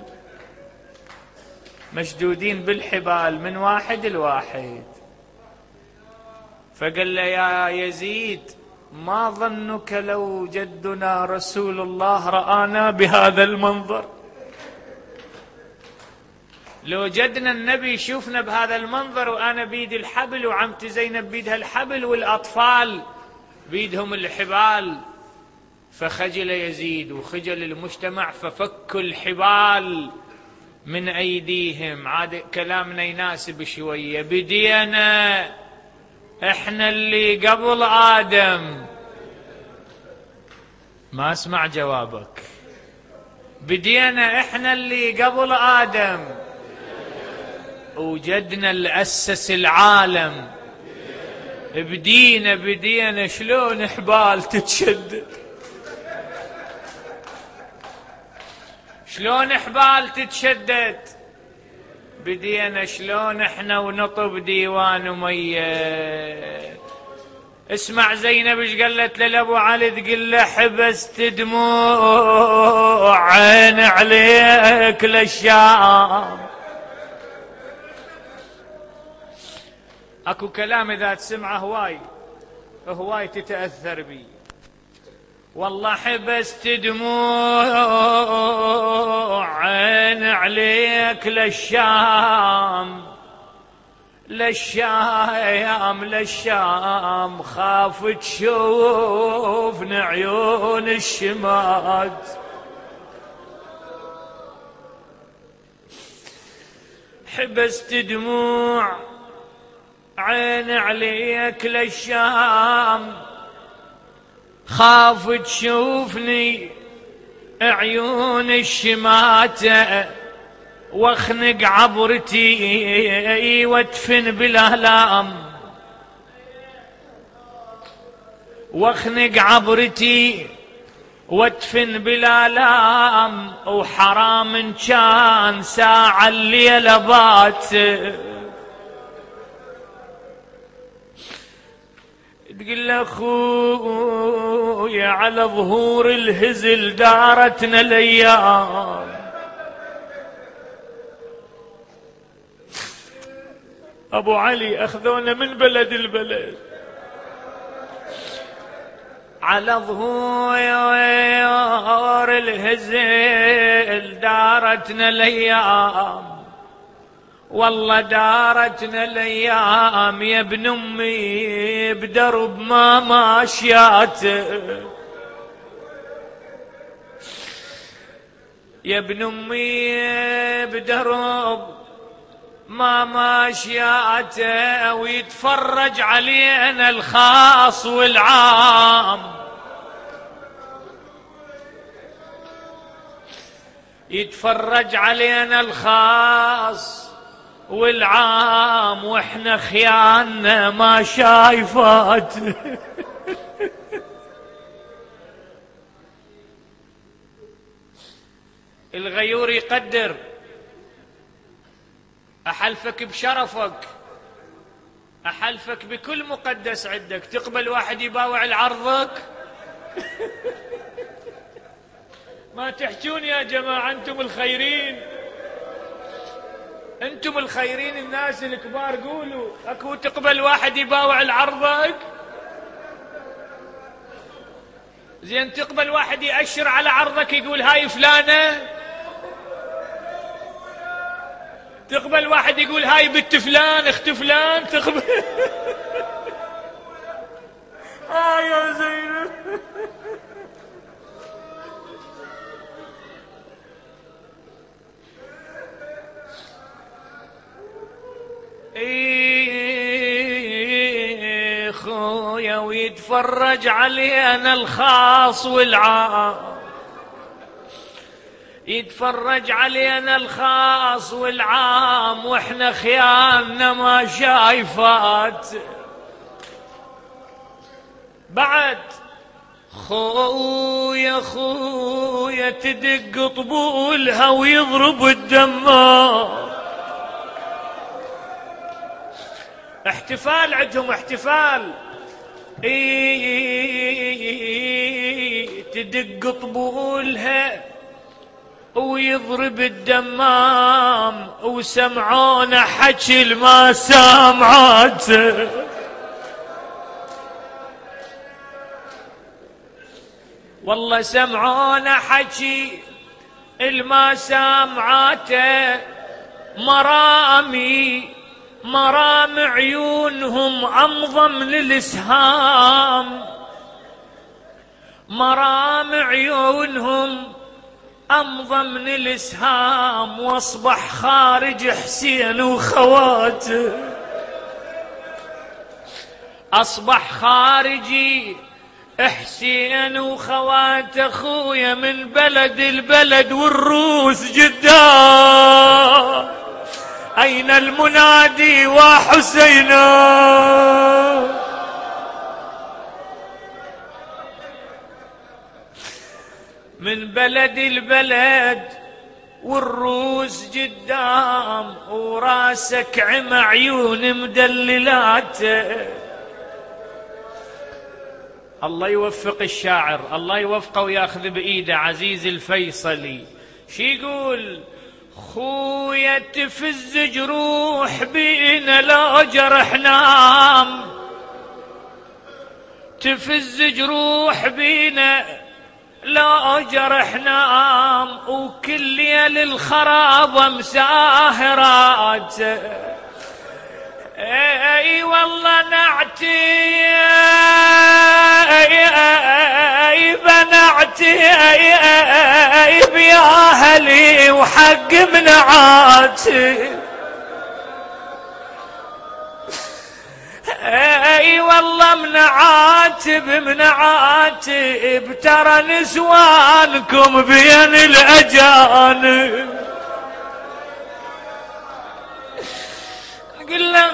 مشدودين بالحبال من واحد لواحد؟ فقال له يا يزيد ما ظنك لو جدنا رسول الله رآنا بهذا المنظر؟ لو جدنا النبي يشوفنا بهذا المنظر وأنا بيدي الحبل وعمتي زينب بيدها الحبل والأطفال بيدهم الحبال. فخجل يزيد وخجل المجتمع ففكوا الحبال من أيديهم. عاد كلامنا يناسب شوية، بدينا احنا اللي قبل آدم. ما اسمع جوابك. بدينا احنا اللي قبل آدم وجدنا اللي أسس العالم. بدينا بدينا شلون حبال تتشدد، شلون حبال تتشدد. بدينا شلون احنا ونطب ديوان أمية. اسمع زينب ايش قالت لابو علي، تقول له حبست دموع عين عليك للشام. اكو كلام اذا تسمعه هواي هواي تتأثر بي. والله حبست دموع عين عليك للشام، للشام للشام، خاف تشوفني عيون الشمات. حبست دموع عين عليك للشام، خاف تشوفني عيون الشماتة، واخنق عبرتي وادفن بالآلام، واخنق عبرتي وادفن بالآلام. وحرام كان ساعة الليلة بات، تقول اخويا على ظهور الهزل دارتنا الايام. ابو علي اخذونا من بلد البلد، على ظهور الهزل دارتنا الايام. والله دارتنا الايام يا ابن امي بدرب ما ماشيات، يا ابن امي بدرب ما ماشيات، ويتفرج علينا الخاص والعام، يتفرج علينا الخاص والعام، واحنا خياننا ما شايفات. الغيور يقدر، احلفك بشرفك، احلفك بكل مقدس عندك، تقبل واحد يباوع لعرضك؟ ما تحجون يا جماعة، انتم الخيرين، انتم الخيرين الناس الكبار، قولوا اكو تقبل واحد يباوع لعرضك؟ زين تقبل واحد يأشر على عرضك يقول هاي فلانة؟ تقبل واحد يقول هاي بنت فلان اخت فلان؟ تقبل؟ آه يا زينب. ايه خويا ويتفرج علينا الخاص والعام، يتفرج علينا الخاص والعام واحنا خيالنا ما شايفات. بعد خويا خويا تدق طبولها ويضرب الدمار. احتفال عندهم احتفال، اي تدق طبولها ويضرب الدمام، وسمعونا حكي ما سامعات. والله سمعونا حكي الما سامعاته، مرامي مرام عيونهم أمضى من الإسهام، مرام عيونهم أمضى من الإسهام، واصبح خارج حسين وخواته، أصبح خارجي حسين وخوات أخويا من بلد البلد والروس جدان. أين المنادي وحسينا؟ من بلد البلد والروس جدام، وراسك عم عيون مدللاته. الله يوفق الشاعر، الله يوفقه وياخذ بإيده عزيز الفيصلي. شي يقول؟ خويا تفز جروح بينا لا جرح نام، تفز جروح بينا لا جرح نام، وكل ليل الخرابة مساهرات. اي والله نعتي اي بنعتي اي بيا اهلي وحق منعاتي. اي والله منعاتب منعاتب، ترى نسوانكم بين الاجانب. قل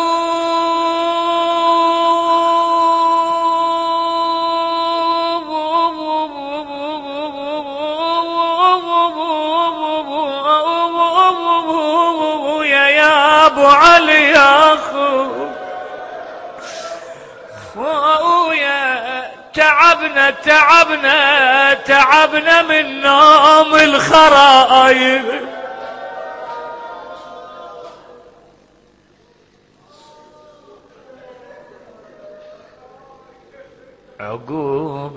يا يا ابو علي يا خو خويا، تعبنا تعبنا تعبنا من نوم الخرايب. عقوب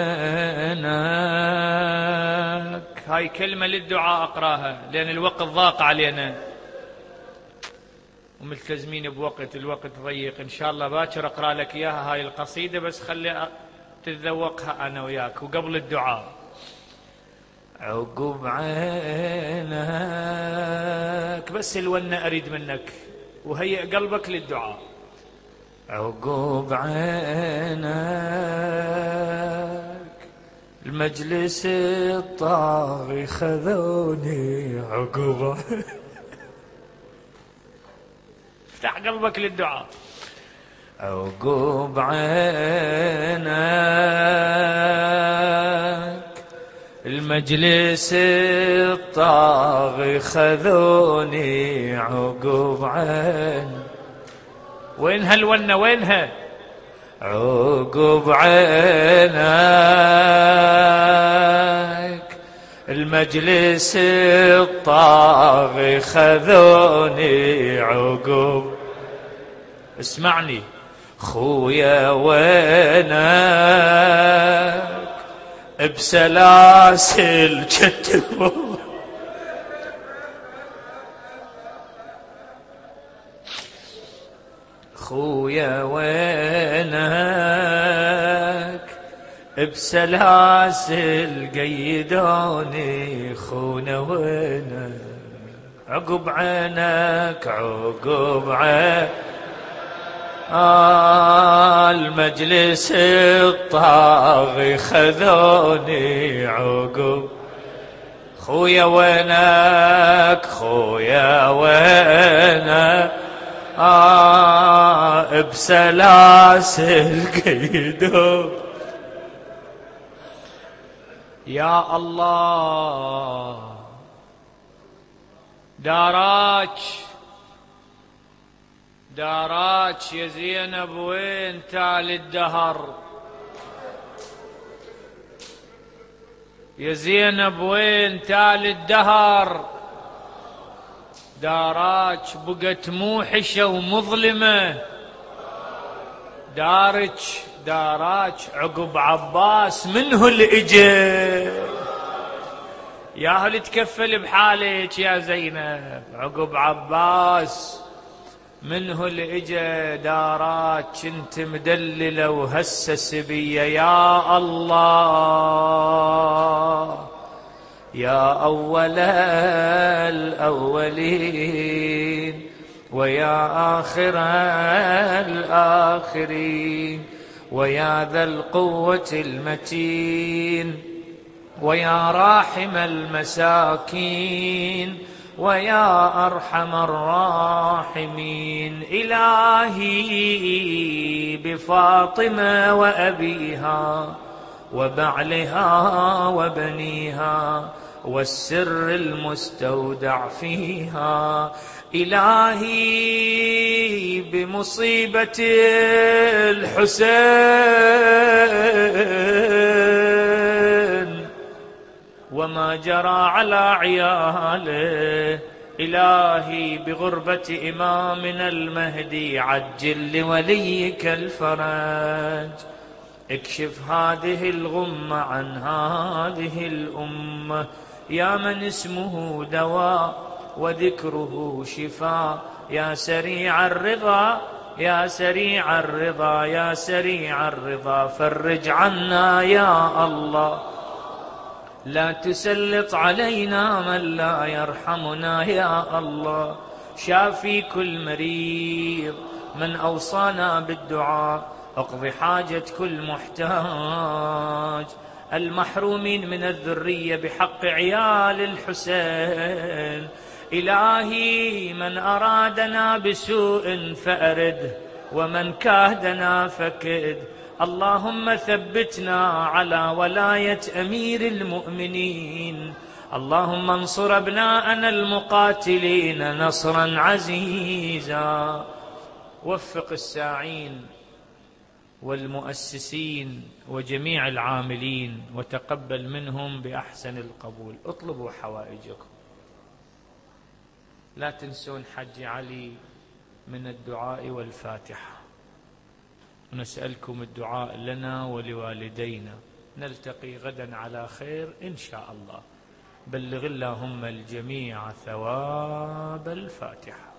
عينك، هاي كلمة للدعاء أقراها لأن الوقت ضاق علينا وملتزمين بوقت، الوقت ضيق. إن شاء الله باكر أقرأ لك إياها هاي القصيدة، بس خلي تتذوقها أنا وياك وقبل الدعاء. عقوب عينك، بس الونة أريد منك وهيئ قلبك للدعاء. عقوب عينك المجلس الطاغي خذوني. عقوب افتح قلبك للدعاء. عقوب عينك المجلس الطاغي خذوني. عقوب عينك، وينها الونة وينها؟ عقوب عينك المجلس الطاغي خذوني. عقوب اسمعني خويا وينك بسلاسل كتبوا. خويا وينك بسلاسل قيدوني. خونا وينك عقب عينك عقب عينك آه المجلس الطاغي خذوني. عقب خويا وينك خويا وينك آه بسلاسل قيدوا يا الله داراك داراك يا زينب وين تال الدهر يا زينب وين تال الدهر داراك بقت موحشة ومظلمة دارك داراك عقب عباس منه الإجا يا هل تكفل بحالك يا زينب عقب عباس منه الإجا داراك انت مدللة وهسس بي يا الله يا أول الأولين ويا آخر الآخرين ويا ذا القوة المتين ويا راحم المساكين ويا أرحم الراحمين إلهي بفاطمة وأبيها وبعلها وبنيها والسر المستودع فيها إلهي بمصيبة الحسين وما جرى على عياله إلهي بغربة إمامنا المهدي عجل لوليك الفرج اكشف هذه الغمة عن هذه الأمة يا من اسمه دواء وذكره شفاء يا سريع الرضا يا سريع الرضا يا سريع الرضا فرج عنا يا الله لا تسلط علينا من لا يرحمنا يا الله شافي كل مريض من أوصانا بالدعاء اقضي حاجة كل محتاج المحرومين من الذرية بحق عيال الحسين إلهي من أرادنا بسوء فأرده ومن كادنا فكد اللهم ثبتنا على ولاية أمير المؤمنين اللهم انصر أبناءنا المقاتلين نصرا عزيزا وفق الساعين والمؤسسين وجميع العاملين وتقبل منهم بأحسن القبول اطلبوا حوائجكم لا تنسون حج علي من الدعاء والفاتحة ونسألكم الدعاء لنا ولوالدينا نلتقي غدا على خير إن شاء الله بلغ اللهم الجميع ثواب الفاتحة.